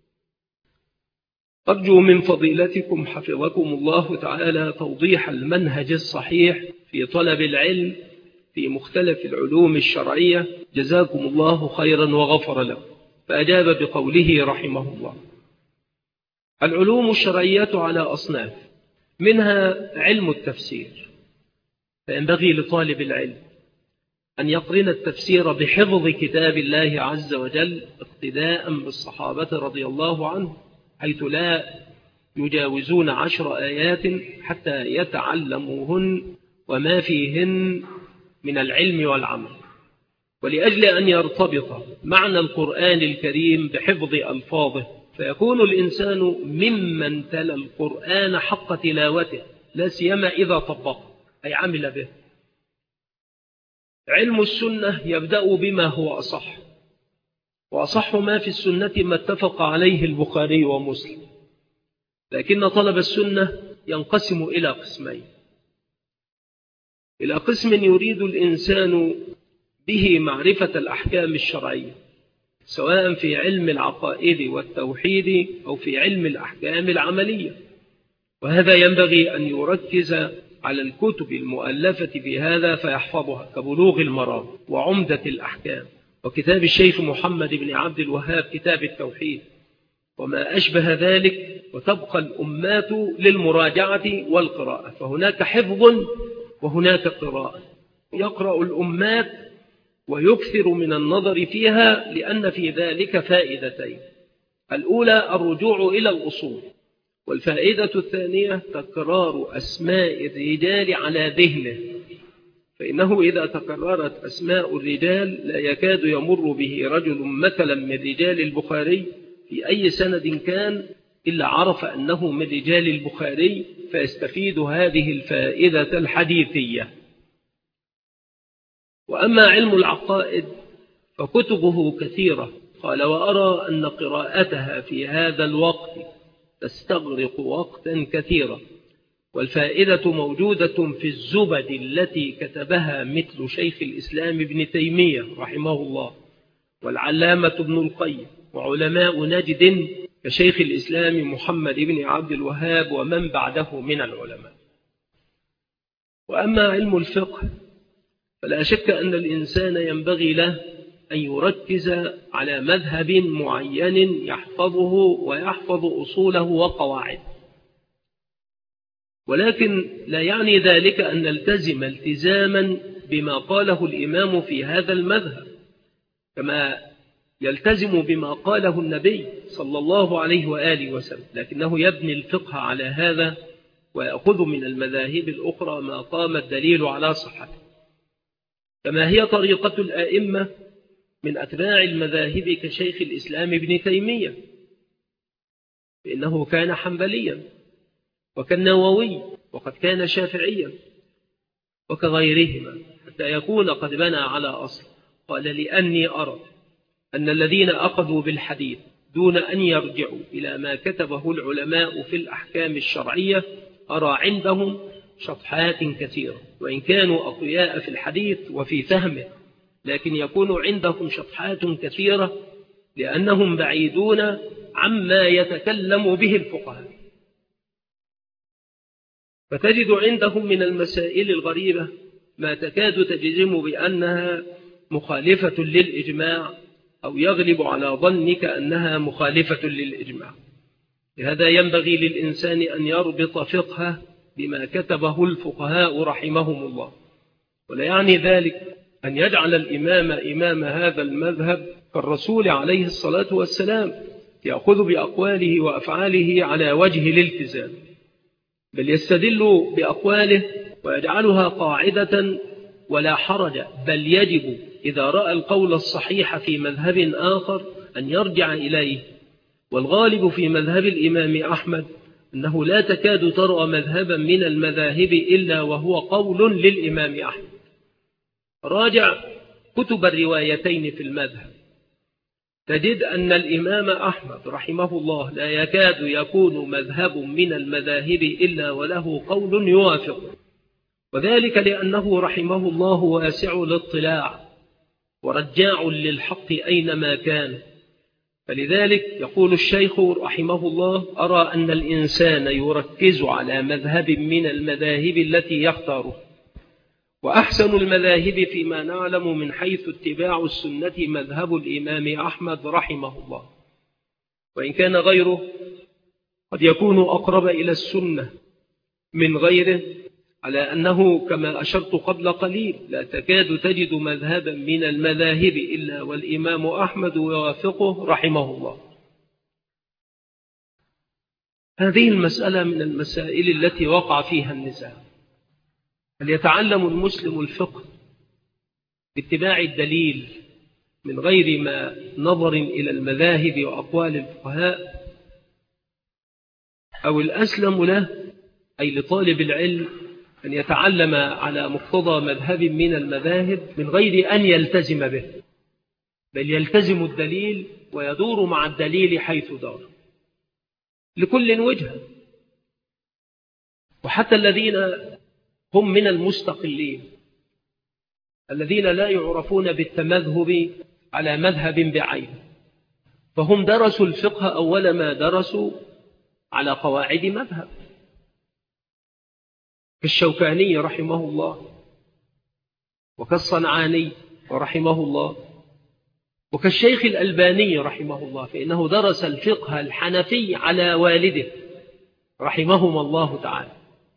أرجو من فضيلتكم حفظكم الله تعالى توضيح المنهج الصحيح في طلب العلم في مختلف العلوم الشرعية، جزاكم الله خيرا وغفر له. فأجاب بقوله رحمه الله: العلوم الشرعية على أصناف، منها علم التفسير، فينبغي لطالب العلم أن يقرن التفسير بحفظ كتاب الله عز وجل اقتداء بالصحابة رضي الله عنهم، حيث لا يجاوزون 10 آيات حتى يتعلموهن وما فيهن من العلم والعمل. ولأجل أن يرتبط معنى القرآن الكريم بحفظ ألفاظه، فيكون الإنسان ممن تلا القرآن حق تلاوته، لا سيما إذا طبقه أي عمل به. علم السنة يبدأ بما هو أصح، وأصح ما في السنة ما اتفق عليه البخاري ومسلم، لكن طلب السنة ينقسم إلى قسمين: إلى قسم يريد الإنسان به معرفة الأحكام الشرعية، سواء في علم العقائد والتوحيد أو في علم الأحكام العملية، وهذا ينبغي أن يركز على الكتب المؤلفة في هذا فيحفظها كبلوغ المرام وعمدة الأحكام وكتاب الشيخ محمد بن عبد الوهاب كتاب التوحيد وما أشبه ذلك، وتبقى الأمات للمراجعة والقراءة، فهناك حفظ وهناك قراءة. يقرأ الأمات ويكثر من النظر فيها لأن في ذلك فائدتين: الأولى الرجوع إلى الأصول، والفائدة الثانية تكرار أسماء الرجال على ذهنه، فإنه إذا تكررت أسماء الرجال لا يكاد يمر به رجل مثلا من رجال البخاري في أي سند كان إلا عرف أنه من رجال البخاري، فيستفيد هذه الفائدة الحديثية. وأما علم العقائد فكتبه كثيرة، قال: وأرى أن قراءتها في هذا الوقت تستغرق وقتا كثيرا، والفائدة موجودة في الزبد التي كتبها مثل شيخ الإسلام ابن تيمية رحمه الله والعلامة ابن القيم وعلماء نجد كشيخ الإسلام محمد بن عبد الوهاب ومن بعده من العلماء. وأما علم الفقه فلا شك أن الإنسان ينبغي له أن يركز على مذهب معين يحفظه ويحفظ أصوله وقواعده، ولكن لا يعني ذلك أن نلتزم التزاما بما قاله الإمام في هذا المذهب كما يلتزم بما قاله النبي صلى الله عليه وآله وسلم، لكنه يبني الفقه على هذا ويأخذ من المذاهب الأخرى ما قام الدليل على صحته، كما هي طريقة الآئمة من أتباع المذاهب كشيخ الإسلام ابن تيمية، فإنه كان حنبليا وكالنووي وقد كان شافعيا وكغيرهما حتى يكون قد بنى على أصل. قال: لأني أرى أن الذين أخذوا بالحديث دون أن يرجعوا إلى ما كتبه العلماء في الأحكام الشرعية أرى عندهم شطحات كثيرة، وإن كانوا أقوياء في الحديث وفي فهمه لكن يكون عندهم شطحات كثيرة لأنهم بعيدون عما يتكلم به الفقهاء، فتجد عندهم من المسائل الغريبة ما تكاد تجزم بأنها مخالفة للإجماع أو يغلب على ظنك أنها مخالفة للإجماع. لهذا ينبغي للإنسان أن يربط فقهه بما كتبه الفقهاء رحمهم الله، ولا يعني ذلك أن يجعل الإمام إمام هذا المذهب كالرسول عليه الصلاة والسلام يأخذ بأقواله وأفعاله على وجه الالتزام، بل يستدل بأقواله ويجعلها قاعدة ولا حرج، بل يجب إذا رأى القول الصحيح في مذهب آخر أن يرجع إليه. والغالب في مذهب الإمام أحمد أنه لا تكاد ترى مذهبا من المذاهب إلا وهو قول للإمام أحمد. راجع كتب الروايتين في المذهب تجد أن الإمام أحمد رحمه الله لا يكاد يكون مذهب من المذاهب إلا وله قول يوافق، وذلك لأنه رحمه الله واسع الاطلاع ورجاع للحق أينما كان. فلذلك يقول الشيخ رحمه الله: أرى أن الإنسان يركز على مذهب من المذاهب التي يختاره، وأحسن المذاهب فيما نعلم من حيث اتباع السنة مذهب الإمام أحمد رحمه الله، وإن كان غيره قد يكون أقرب إلى السنة من غيره، على أنه كما أشرت قبل قليل لا تكاد تجد مذهبا من المذاهب إلا والإمام أحمد يوافقه رحمه الله. هذه المسألة من المسائل التي وقع فيها النزاع. هل يتعلم المسلم الفقه باتباع الدليل من غير ما نظر إلى المذاهب وأقوال الفقهاء، أو الأسلم له أي لطالب العلم أن يتعلم على مقتضى مذهب من المذاهب من غير أن يلتزم به، بل يلتزم الدليل ويدور مع الدليل حيث دار، لكل وجهة. وحتى الذين هم من المستقلين الذين لا يعرفون بالتمذهب على مذهب بعينه، فهم درسوا الفقه أول ما درسوا على قواعد مذهب، كالشوكاني رحمه الله، وكالصنعاني ورحمه الله، وكالشيخ الألباني رحمه الله، فإنه درس الفقه الحنفي على والده رحمهما الله تعالى.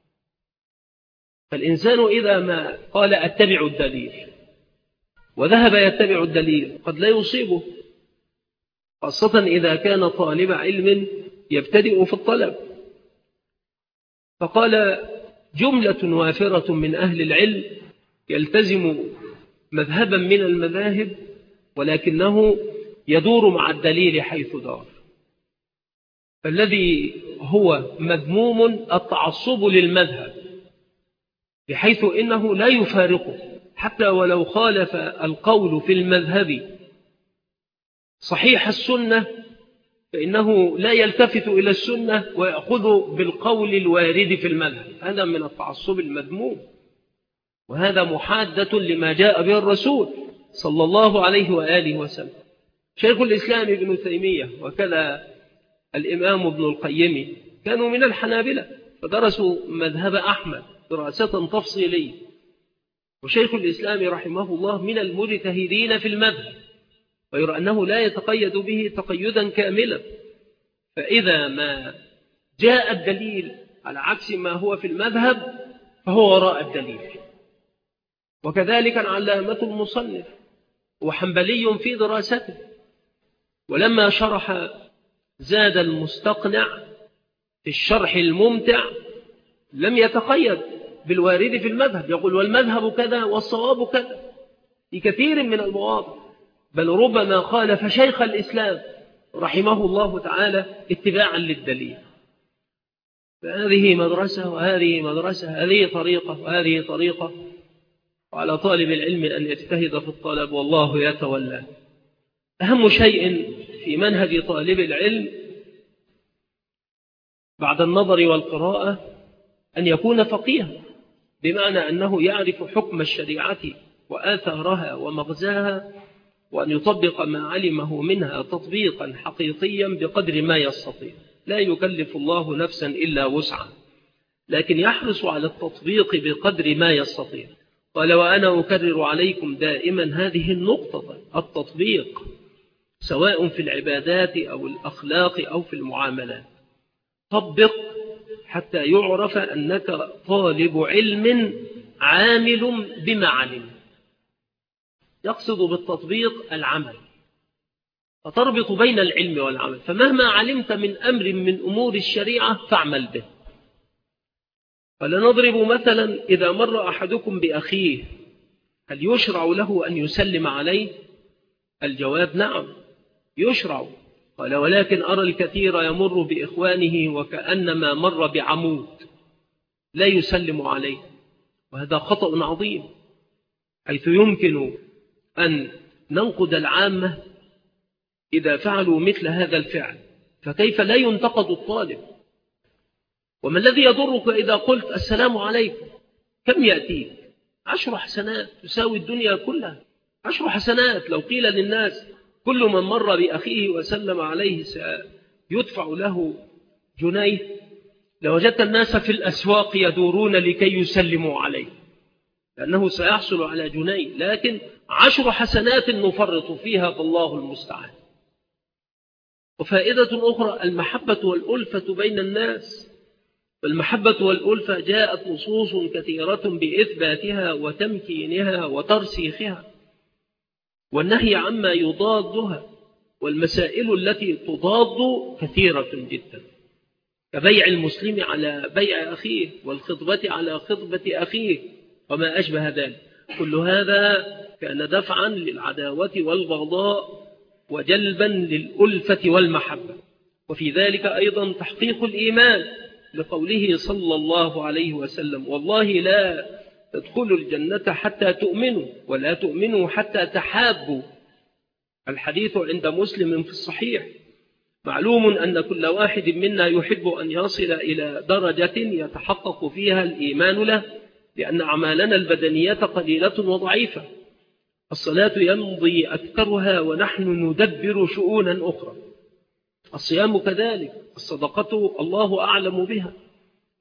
فالإنسان إذا ما قال أتبع الدليل وذهب يتبع الدليل قد لا يصيبه، خاصة إذا كان طالب علم يبتدئ في الطلب. فقال جملة وافرة من أهل العلم يلتزم مذهبا من المذاهب ولكنه يدور مع الدليل حيث دار. فالذي هو مذموم التعصب للمذهب، بحيث إنه لا يفارقه حتى ولو خالف القول في المذهب صحيح السنة، فإنه لا يلتفت إلى السنة ويأخذ بالقول الوارد في المذهب. هذا من التعصب المذموم، وهذا محادة لما جاء به الرسول صلى الله عليه وآله وسلم. شيخ الإسلام ابن تيمية وكذا الإمام ابن القيم كانوا من الحنابلة، فدرسوا مذهب أحمد دراسة تفصيلية، وشيخ الإسلام رحمه الله من المجتهدين في المذهب، غير أنه لا يتقيد به تقيدا كاملا. فإذا ما جاء الدليل على عكس ما هو في المذهب فهو وراء الدليل. وكذلك العلامة المصنف وحنبلي في دراسته، ولما شرح زاد المستقنع في الشرح الممتع لم يتقيد بالوارد في المذهب، يقول والمذهب كذا والصواب كذا في كثير من المواضع، بل ربما خالف شيخ الإسلام رحمه الله تعالى اتباعا للدليل. فهذه مدرسة وهذه مدرسة، هذه طريقة وهذه طريقة، وعلى طالب العلم أن يجتهد في الطلب والله يتولى. أهم شيء في منهج طالب العلم بعد النظر والقراءة أن يكون فقيها، بمعنى أنه يعرف حكم الشريعة وآثارها ومغزاها، وأن يطبق ما علمه منها تطبيقا حقيقيا بقدر ما يستطيع. لا يكلف الله نفسا إلا وسعها، لكن يحرص على التطبيق بقدر ما يستطيع. قال وأنا أكرر عليكم دائما هذه النقطة، التطبيق، سواء في العبادات أو الأخلاق أو في المعاملات. طبق حتى يعرف أنك طالب علم عامل بما علم. يقصد بالتطبيق العمل، فتربط بين العلم والعمل، فمهما علمت من أمر من أمور الشريعة فاعمل به. فلنضرب مثلا إذا مر أحدكم بأخيه هل يشرع له أن يسلم عليه؟ الجواب نعم يشرع. قال ولكن أرى الكثير يمر بإخوانه وكأنما مر بعمود لا يسلم عليه، وهذا خطأ عظيم، حيث يمكن أن ننقد العامة إذا فعلوا مثل هذا الفعل، فكيف لا ينتقد الطالب؟ وما الذي يضرك إذا قلت السلام عليكم؟ كم يأتيك؟ 10 حسنات تساوي الدنيا كلها. 10 حسنات لو قيل للناس كل من مر بأخيه وسلم عليه سيدفع له جنيه، لوجدت الناس في الأسواق يدورون لكي يسلموا عليه، لأنه سيحصل على جنيه، لكن 10 حسنات نفرط فيها فالله المستعان. وفائدة أخرى المحبة والألفة بين الناس. فالمحبة والألفة جاءت نصوص كثيرة بإثباتها وتمكينها وترسيخها، والنهي عما يضادها، والمسائل التي تضاد كثيرة جدا، كبيع المسلم على بيع أخيه والخطبة على خطبة أخيه وما أشبه ذلك. كل هذا كان دفعا للعداوة والبغضاء وجلبا للألفة والمحبة. وفي ذلك أيضا تحقيق الإيمان، لقوله صلى الله عليه وسلم والله لا تدخلوا الجنة حتى تؤمنوا ولا تؤمنوا حتى تحابوا. الحديث عند مسلم في الصحيح. معلوم أن كل واحد منا يحب أن يصل إلى درجة يتحقق فيها الإيمان له، لأن أعمالنا البدنية قليلة وضعيفة. الصلاة يمضي أكثرها ونحن ندبر شؤونا أخرى، الصيام كذلك، الصدقة الله أعلم بها.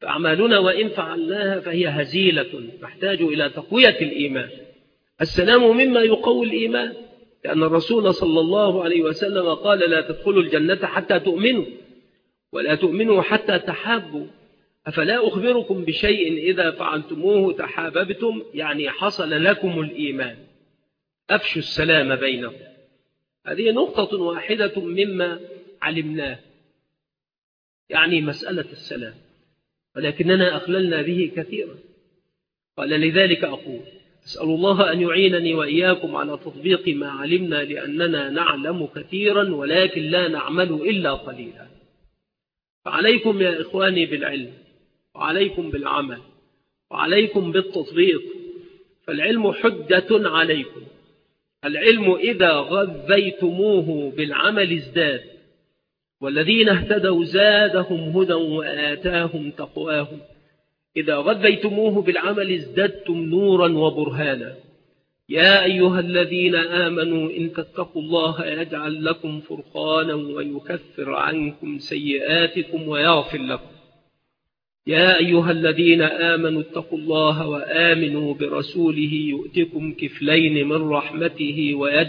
فأعمالنا وإن فعلناها فهي هزيلة تحتاج إلى تقوية الإيمان. السلام مما يقوي الإيمان، لأن الرسول صلى الله عليه وسلم قال: لا تدخلوا الجنة حتى تؤمنوا، ولا تؤمنوا حتى تحابوا. أفلا أخبركم بشيء إذا فعلتموه تحاببتم؟ يعني حصل لكم الإيمان. أفشوا السلام بينكم. هذه نقطة واحدة مما علمناه، يعني مسألة السلام، ولكننا أخللنا به كثيرا. قال: لذلك أقول أسأل الله أن يعينني وإياكم على تطبيق ما علمنا، لأننا نعلم كثيرا ولكن لا نعمل إلا قليلا. فعليكم يا إخواني بالعلم، وعليكم بالعمل، وعليكم بالتطبيق، فالعلم حجة عليكم. العلم إذا غذيتموه بالعمل ازداد، والذين اهتدوا زادهم هدى وآتاهم تقواهم. إذا غذيتموه بالعمل ازددتم نورا وبرهانا. يا أيها الذين آمنوا إن تتقوا الله يجعل لكم فرقانا ويكفر عنكم سيئاتكم ويغفر لكم. يا أيها الذين آمنوا اتقوا الله وآمنوا برسوله يؤتكم كفلين من رحمته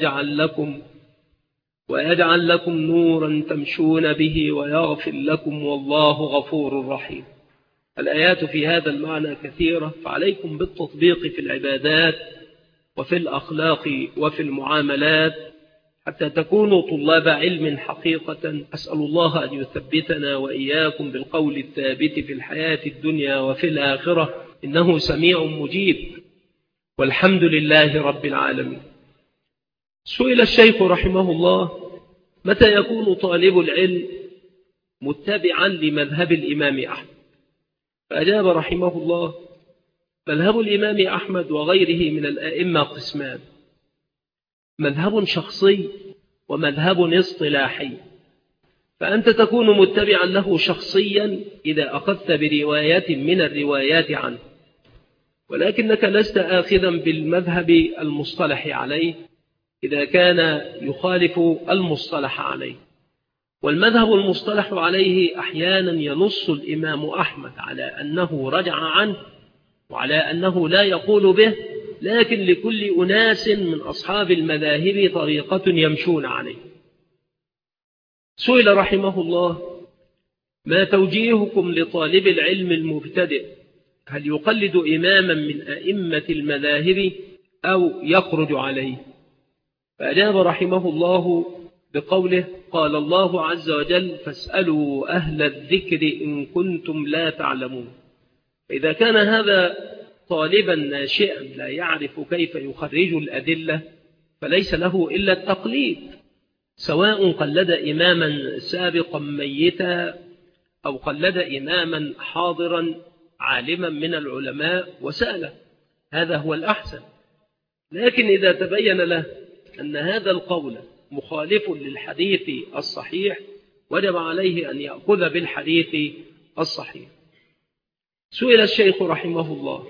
ويجعل لكم نورا تمشون به ويغفر لكم والله غفور رحيم. الآيات في هذا المعنى كثيرة، فعليكم بالتطبيق في العبادات وفي الأخلاق وفي المعاملات حتى تكونوا طلاب علم حقيقة. أسأل الله أن يثبتنا وإياكم بالقول الثابت في الحياة الدنيا وفي الآخرة، إنه سميع مجيب، والحمد لله رب العالمين. سئل الشيخ رحمه الله: متى يكون طالب العلم متبعا لمذهب الإمام أحمد؟ فأجاب رحمه الله: مذهب الإمام أحمد وغيره من الأئمة قسمان: مذهب شخصي ومذهب اصطلاحي. فأنت تكون متبعا له شخصيا إذا أخذت برواية من الروايات عنه، ولكنك لست آخذا بالمذهب المصطلح عليه إذا كان يخالف المصطلح عليه. والمذهب المصطلح عليه أحيانا ينص الإمام أحمد على أنه رجع عنه وعلى أنه لا يقول به، لكن لكل أناس من أصحاب المذاهب طريقة يمشون عليه. سئل رحمه الله: ما توجيهكم لطالب العلم المبتدئ؟ هل يقلد إماما من أئمة المذاهب أو يخرج عليه؟ فأجاب رحمه الله بقوله: قال الله عز وجل: فاسألوا أهل الذكر إن كنتم لا تعلمون. فإذا كان هذا طالبا ناشئا لا يعرف كيف يخرج الأدلة فليس له إلا التقليد، سواء قلد إماما سابقا ميتا أو قلد إماما حاضرا عالما من العلماء وسأله، هذا هو الأحسن. لكن إذا تبين له أن هذا القول مخالف للحديث الصحيح وجب عليه أن يأخذ بالحديث الصحيح. سئل الشيخ رحمه الله: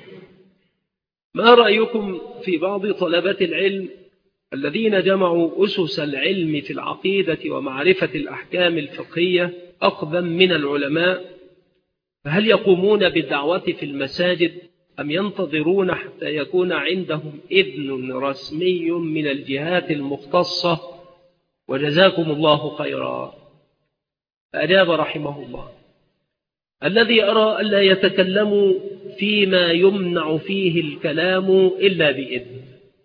ما رأيكم في بعض طلبة العلم الذين جمعوا أسس العلم في العقيدة ومعرفة الأحكام الفقهية أخذا من العلماء، فهل يقومون بالدعوة في المساجد أم ينتظرون حتى يكون عندهم إذن رسمي من الجهات المختصة؟ وجزاكم الله خيرا. فأجاب رحمه الله: الذي أرى ألا يتكلموا فيما يمنع فيه الكلام إلا بإذن.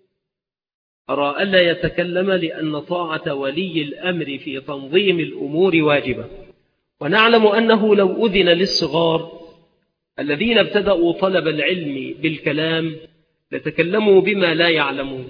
أرى ألا يتكلم لأن طاعة ولي الأمر في تنظيم الأمور واجبة، ونعلم أنه لو أذن للصغار الذين ابتدأوا طلب العلم بالكلام لتكلموا بما لا يعلمون،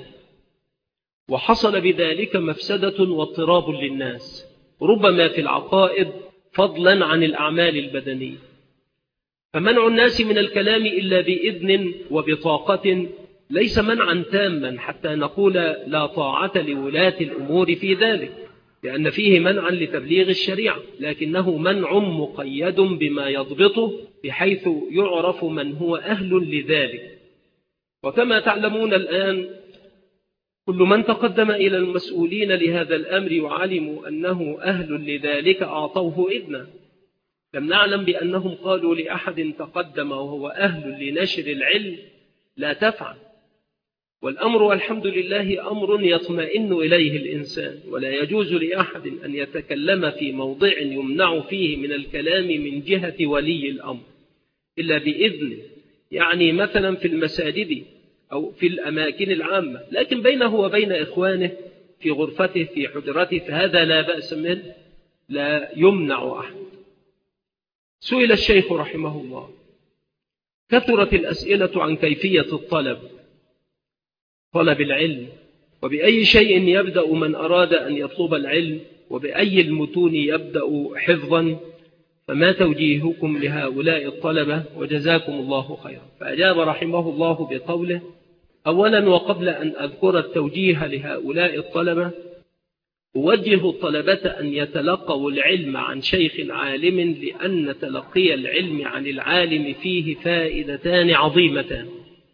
وحصل بذلك مفسدة واضطراب للناس، ربما في العقائد فضلا عن الأعمال البدنية. فمنع الناس من الكلام إلا بإذن وبطاقة ليس منعا تاما حتى نقول لا طاعة لولاة الأمور في ذلك، لأن فيه منعا لتبليغ الشريعة، لكنه منع مقيد بما يضبطه بحيث يعرف من هو أهل لذلك. وكما تعلمون الآن كل من تقدم إلى المسؤولين لهذا الأمر وعلموا أنه أهل لذلك أعطوه إذنا، لم نعلم بأنهم قالوا لأحد تقدم وهو أهل لنشر العلم لا تفعل. والأمر والحمد لله أمر يطمئن إليه الإنسان، ولا يجوز لأحد أن يتكلم في موضع يمنع فيه من الكلام من جهة ولي الأمر إلا بإذنه، يعني مثلا في المساجد أو في الأماكن العامة، لكن بينه وبين إخوانه في غرفته في حجرته فهذا لا بأس منه، لا يمنع أحد. سئل الشيخ رحمه الله: كثرت الأسئلة عن كيفية طلب العلم، وبأي شيء يبدأ من أراد أن يطلب العلم، وبأي المتون يبدأ حفظا، فما توجيهكم لهؤلاء الطلبة وجزاكم الله خيرا؟ فأجاب رحمه الله بقوله: أولا، وقبل أن أذكر التوجيه لهؤلاء الطلبة، أوجه الطلبة أن يتلقوا العلم عن شيخ عالم، لأن تلقي العلم عن العالم فيه فائدتان عظيمتان.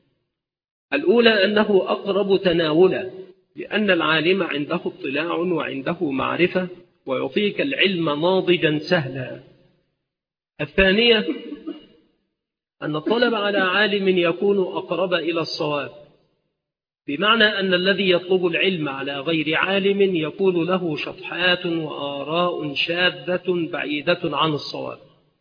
الأولى أنه أقرب تناولا، لأن العالم عنده اطلاع وعنده معرفة، ويعطيك العلم ناضجا سهلا. الثانية أن الطلب على عالم يكون أقرب إلى الصواب، بمعنى أن الذي يطلب العلم على غير عالم يكون له شطحات وآراء شاذة بعيدة عن الصواب،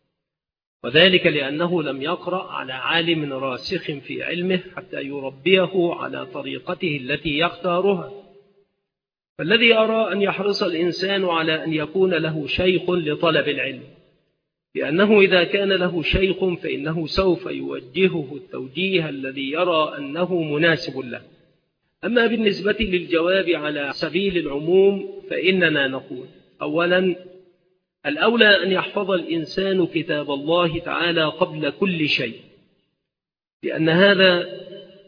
وذلك لأنه لم يقرأ على عالم راسخ في علمه حتى يربيه على طريقته التي يختارها. فالذي أرى أن يحرص الإنسان على أن يكون له شيخ لطلب العلم، لأنه إذا كان له شيخ فإنه سوف يوجهه التوجيه الذي يرى أنه مناسب له. أما بالنسبة للجواب على سبيل العموم فإننا نقول: أولا، الأولى أن يحفظ الإنسان كتاب الله تعالى قبل كل شيء، لأن هذا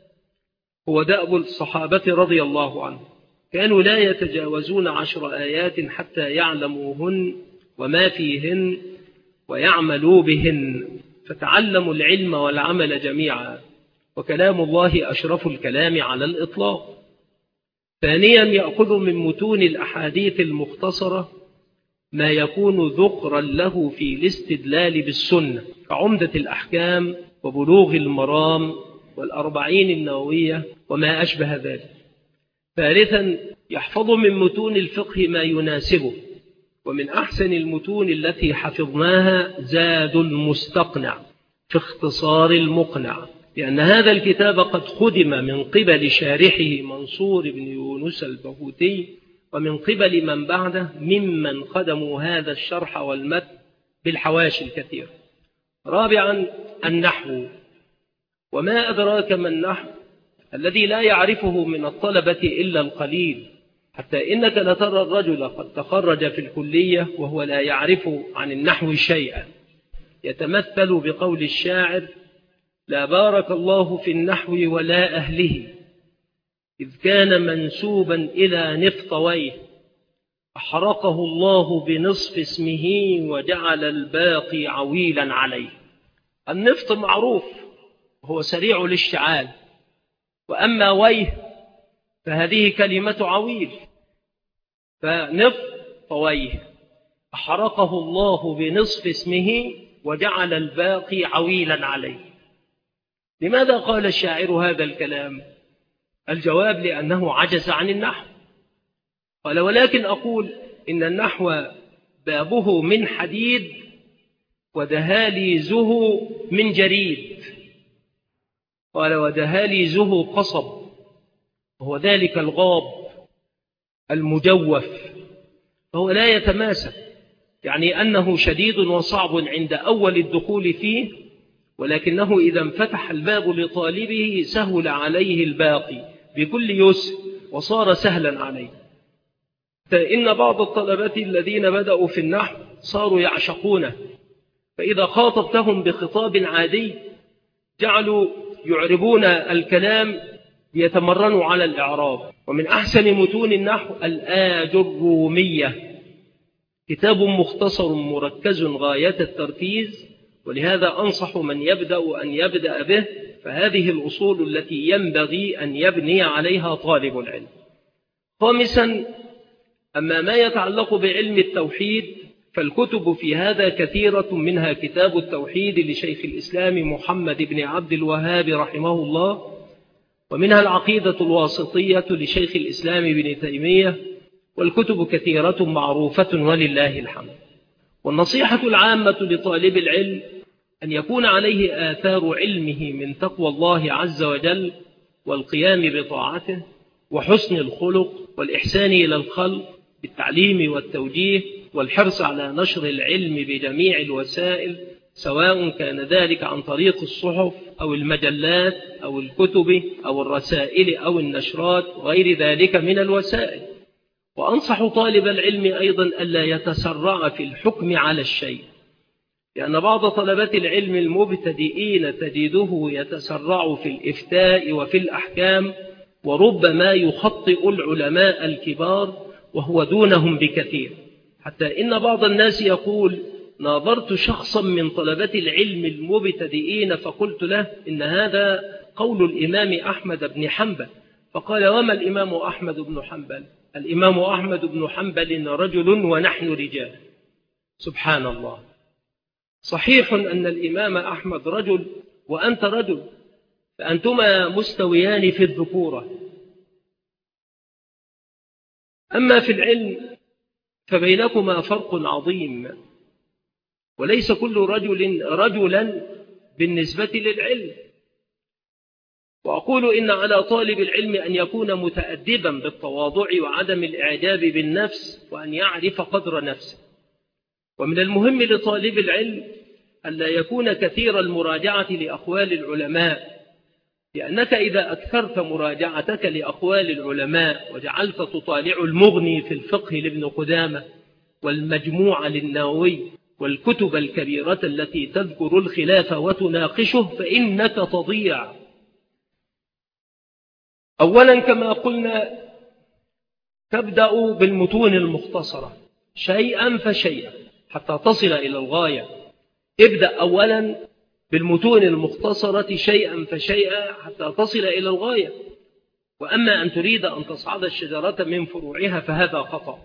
هو دأب الصحابة رضي الله عنهم، كانوا لا يتجاوزون 10 آيات حتى يعلموهن وما فيهن ويعملوا بهن، فتعلموا العلم والعمل جميعا، وكلام الله أشرف الكلام على الإطلاق. ثانيا، يأخذ من متون الأحاديث المختصرة ما يكون ذخرا له في الاستدلال بالسنة، كعمدة الأحكام وبلوغ المرام والأربعين النووية وما أشبه ذلك. ثالثا، يحفظ من متون الفقه ما يناسبه، ومن أحسن المتون التي حفظناها زاد المستقنع في اختصار المقنع، لأن هذا الكتاب قد خدم من قبل شارحه منصور بن يونس البهوتي، ومن قبل من بعده ممن خدموا هذا الشرح والمتن بالحواشي الكثير. رابعا، النحو، وما أدراك ما النحو الذي لا يعرفه من الطلبة إلا القليل، حتى إنك لترى الرجل قد تخرج في الكلية وهو لا يعرف عن النحو شيئا، يتمثل بقول الشاعر: لا بارك الله في النحو ولا أهله، إذ كان منسوبا إلى نفطويه، أحرقه الله بنصف اسمه وجعل الباقي عويلا عليه. النفط معروف هو سريع الاشتعال، وأما ويه فهذه كلمة عويل، فنفط ويه أحرقه الله بنصف اسمه وجعل الباقي عويلا عليه. لماذا قال الشاعر هذا الكلام؟ الجواب: لأنه عجز عن النحو. قال: ولكن أقول إن النحو بابه من حديد ودهاليزه من جريد. قال: ودهاليزه قصب، وهو ذلك الغاب المجوف، فهو لا يتماسك، يعني أنه شديد وصعب عند أول الدخول فيه، ولكنه إذا انفتح الباب لطالبه سهل عليه الباقي بكل يسر وصار سهلا عليه. فإن بعض الطلبة الذين بدأوا في النحو صاروا يعشقونه، فإذا خاطبتهم بخطاب عادي جعلوا يعربون الكلام ليتمرنوا على الإعراب. ومن أحسن متون النحو الآج الرومية، كتاب مختصر مركز غاية التركيز، ولهذا أنصح من يبدأ أن يبدأ به، فهذه الأصول التي ينبغي أن يبني عليها طالب العلم. خامسا، أما ما يتعلق بعلم التوحيد فالكتب في هذا كثيرة، منها كتاب التوحيد لشيخ الإسلام محمد بن عبد الوهاب رحمه الله، ومنها العقيدة الواسطية لشيخ الإسلام ابن تيمية، والكتب كثيرة معروفة ولله الحمد. والنصيحة العامة لطالب العلم أن يكون عليه آثار علمه من تقوى الله عز وجل والقيام بطاعته وحسن الخلق والإحسان إلى الخلق بالتعليم والتوجيه والحرص على نشر العلم بجميع الوسائل، سواء كان ذلك عن طريق الصحف أو المجلات أو الكتب أو الرسائل أو النشرات وغير ذلك من الوسائل. وأنصح طالب العلم أيضا ألا يتسرع في الحكم على الشيء، لأن بعض طلبة العلم المبتدئين تجده يتسرع في الإفتاء وفي الأحكام، وربما يخطئ العلماء الكبار وهو دونهم بكثير، حتى إن بعض الناس يقول: ناظرت شخصا من طلبة العلم المبتدئين فقلت له إن هذا قول الإمام أحمد بن حنبل، فقال: وما الإمام أحمد بن حنبل؟ الإمام أحمد بن حنبل رجل ونحن رجال. سبحان الله، صحيح أن الإمام أحمد رجل وأنت رجل، فأنتما مستويان في الذكورة. أما في العلم فبينكما فرق عظيم، وليس كل رجل رجلا بالنسبة للعلم. وأقول إن على طالب العلم أن يكون متأدبا بالتواضع وعدم الإعجاب بالنفس، وأن يعرف قدر نفسه. ومن المهم لطالب العلم ألا يكون كثير المراجعة لأقوال العلماء، لأنك إذا أكثرت مراجعتك لأقوال العلماء وجعلت تطالع المغني في الفقه لابن قدامة والمجموع للنووي والكتب الكبيرة التي تذكر الخلاف وتناقشه، فإنك تضيع. أولا كما قلنا تبدأ بالمتون المختصرة شيئا فشيئا حتى تصل إلى الغاية. ابدأ أولا بالمتون المختصرة شيئا فشيئا حتى تصل إلى الغاية، وأما أن تريد أن تصعد الشجرة من فروعها فهذا خطأ.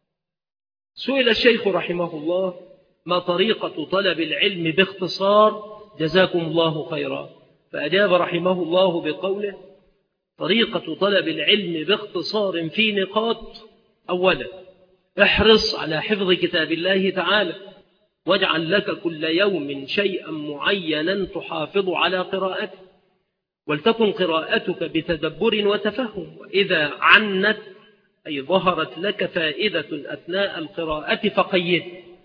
سئل الشيخ رحمه الله: ما طريقة طلب العلم باختصار؟ جزاكم الله خيرا. فأجاب رحمه الله بقوله: طريقة طلب العلم باختصار في نقاط. أولا، احرص على حفظ كتاب الله تعالى، واجعل لك كل يوم شيئا معينا تحافظ على قراءته، ولتكن قراءتك بتدبر وتفهم، وإذا عنت أي ظهرت لك فائدة أثناء القراءة فقيد.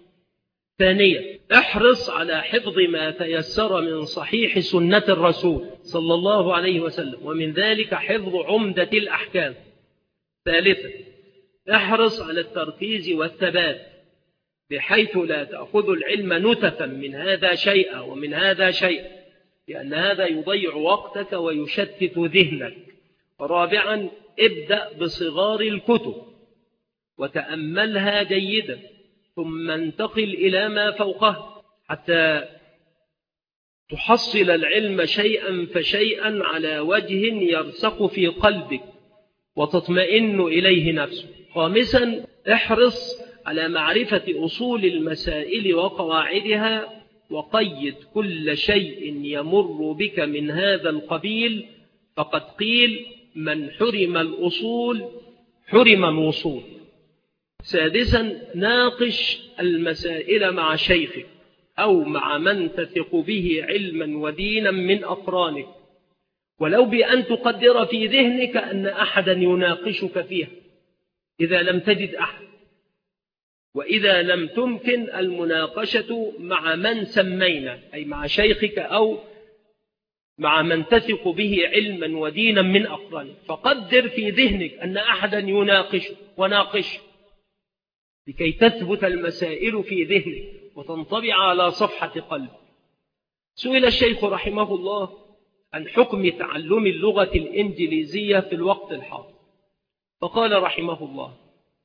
ثانيا، احرص على حفظ ما تيسر من صحيح سنة الرسول صلى الله عليه وسلم، ومن ذلك حفظ عمدة الأحكام. ثالثا، احرص على التركيز والثبات، بحيث لا تأخذ العلم نتفا من هذا شيئا ومن هذا شيئا، لأن هذا يضيع وقتك ويشتت ذهنك. رابعا، ابدأ بصغار الكتب وتأملها جيدا، ثم انتقل إلى ما فوقها حتى تحصل العلم شيئا فشيئا على وجه يرسخ في قلبك وتطمئن إليه نفسك. خامسا، احرص على معرفة أصول المسائل وقواعدها، وقيد كل شيء يمر بك من هذا القبيل، فقد قيل: من حرم الأصول حرم الوصول. سادسا، ناقش المسائل مع شيخك أو مع من تثق به علما ودينا من أقرانك، ولو بأن تقدر في ذهنك أن أحدا يناقشك فيها إذا لم تجد أحد، وإذا لم تمكن المناقشة مع من سمينا، أي مع شيخك أو مع من تثق به علما ودينا من أقرانك، فقدر في ذهنك أن أحدا يناقشك وناقشه لكي تثبت المسائل في ذهنك وتنطبع على صفحة قلب. سئل الشيخ رحمه الله عن حكم تعلم اللغة الإنجليزية في الوقت الحاضر، فقال رحمه الله: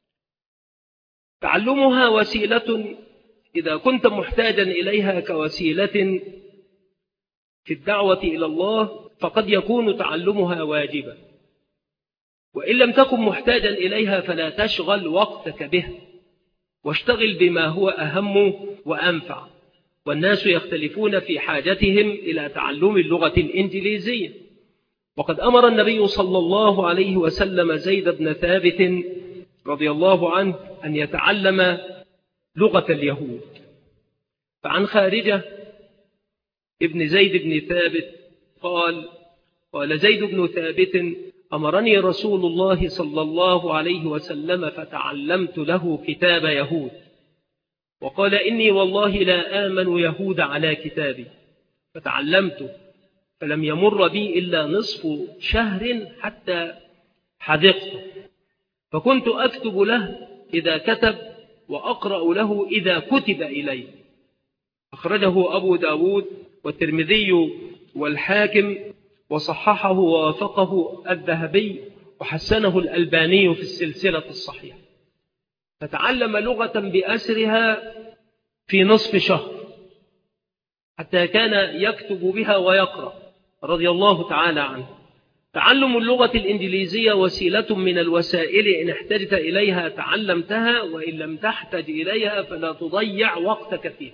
تعلمها وسيلة إذا كنت محتاجا إليها كوسيلة في الدعوة إلى الله، فقد يكون تعلمها واجبا، وإن لم تكن محتاجا إليها فلا تشغل وقتك بها، واشتغل بما هو أهم وأنفع. والناس يختلفون في حاجتهم إلى تعلم اللغة الإنجليزية. وقد أمر النبي صلى الله عليه وسلم زيد بن ثابت رضي الله عنه أن يتعلم لغة اليهود. فعن خارجة ابن زيد بن ثابت قال زيد بن ثابت: أمرني رسول الله صلى الله عليه وسلم فتعلمت له كتاب يهود، وقال: إني والله لا آمن يهود على كتابي، فتعلمته، فلم يمر بي إلا نصف شهر حتى حذقته، فكنت أكتب له إذا كتب وأقرأ له إذا كتب إليه. أخرجه أبو داود والترمذي والحاكم، وصححه ووافقه الذهبي، وحسنه الألباني في السلسلة الصحيحة. فتعلم لغة بأسرها في نصف شهر حتى كان يكتب بها ويقرأ رضي الله تعالى عنه. تعلم اللغة الإنجليزية وسيلة من الوسائل، إن احتجت إليها تعلمتها، وإن لم تحتج إليها فلا تضيع وقتك فيها.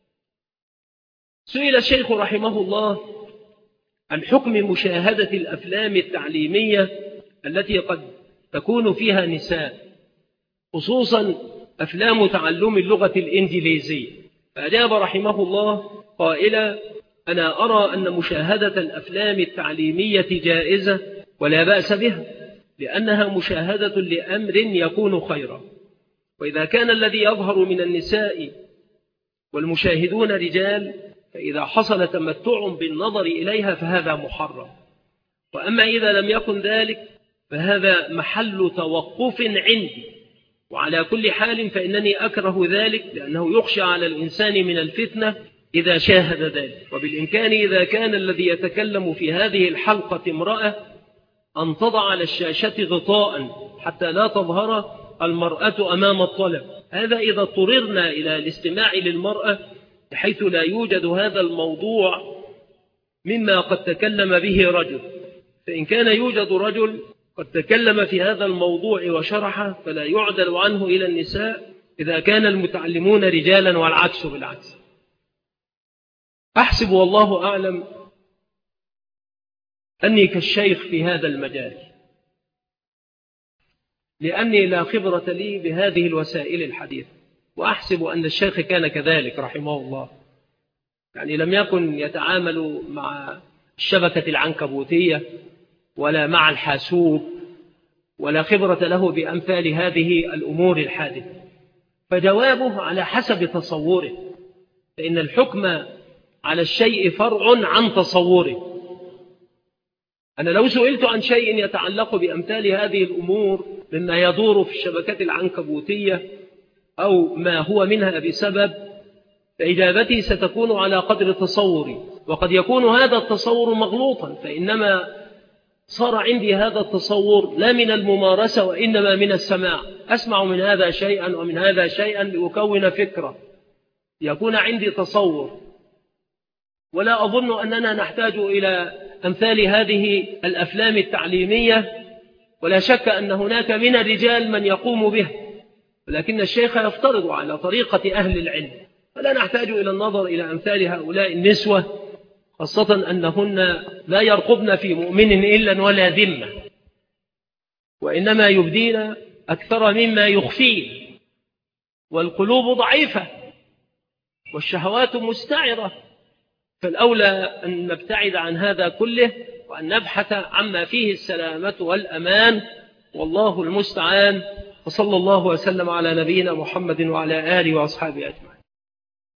سئل الشيخ رحمه الله عن حكم مشاهدة الأفلام التعليمية التي قد تكون فيها نساء، خصوصا أفلام تعلم اللغة الإنجليزية. فأجاب رحمه الله قائلا: أنا أرى أن مشاهدة الأفلام التعليمية جائزة ولا بأس بها، لأنها مشاهدة لأمر يكون خيرا. وإذا كان الذي يظهر من النساء والمشاهدون رجال، فإذا حصل تمتع بالنظر إليها فهذا محرم. وأما إذا لم يكن ذلك فهذا محل توقف عندي، وعلى كل حال فإنني أكره ذلك، لأنه يخشى على الإنسان من الفتنة إذا شاهد ذلك. وبالإمكان إذا كان الذي يتكلم في هذه الحلقة امرأة أن تضع على الشاشة غطاء حتى لا تظهر المرأة أمام الطلب. هذا إذا اضطررنا إلى الاستماع للمرأة، بحيث لا يوجد هذا الموضوع مما قد تكلم به رجل. فإن كان يوجد رجل قد تكلم في هذا الموضوع وشرحه، فلا يعدل عنه إلى النساء إذا كان المتعلمون رجالا، والعكس بالعكس. أحسب والله أعلم أني كالشيخ في هذا المجال، لأني لا خبرة لي بهذه الوسائل الحديثة، وأحسب أن الشيخ كان كذلك رحمه الله، يعني لم يكن يتعامل مع الشبكة العنكبوتية ولا مع الحاسوب، ولا خبرة له بأمثال هذه الأمور الحادثة. فجوابه على حسب تصوره، فإن الحكم على الشيء فرع عن تصوره. أنا لو سئلت عن شيء يتعلق بأمثال هذه الأمور مما يدور في الشبكات العنكبوتية أو ما هو منها بسبب، فإجابتي ستكون على قدر تصوري، وقد يكون هذا التصور مغلوطا، فإنما صار عندي هذا التصور لا من الممارسة وإنما من السماع. أسمع من هذا شيئا ومن هذا شيئا لأكون فكرة، يكون عندي تصور. ولا أظن أننا نحتاج إلى أمثال هذه الأفلام التعليمية، ولا شك أن هناك من الرجال من يقوم به، ولكن الشيخ يفترض على طريقة أهل العلم، فلا نحتاج إلى النظر إلى أمثال هؤلاء النسوة، خاصة أنهن لا يرقبن في مؤمن إلا ولا ذمة، وإنما يبدين أكثر مما يخفين، والقلوب ضعيفة والشهوات مستعرة. فالأولى أن نبتعد عن هذا كله، وأن نبحث عما فيه السلامة والأمان، والله المستعان. وصلى الله وسلم على نبينا محمد وعلى آله وأصحابه أجمعين.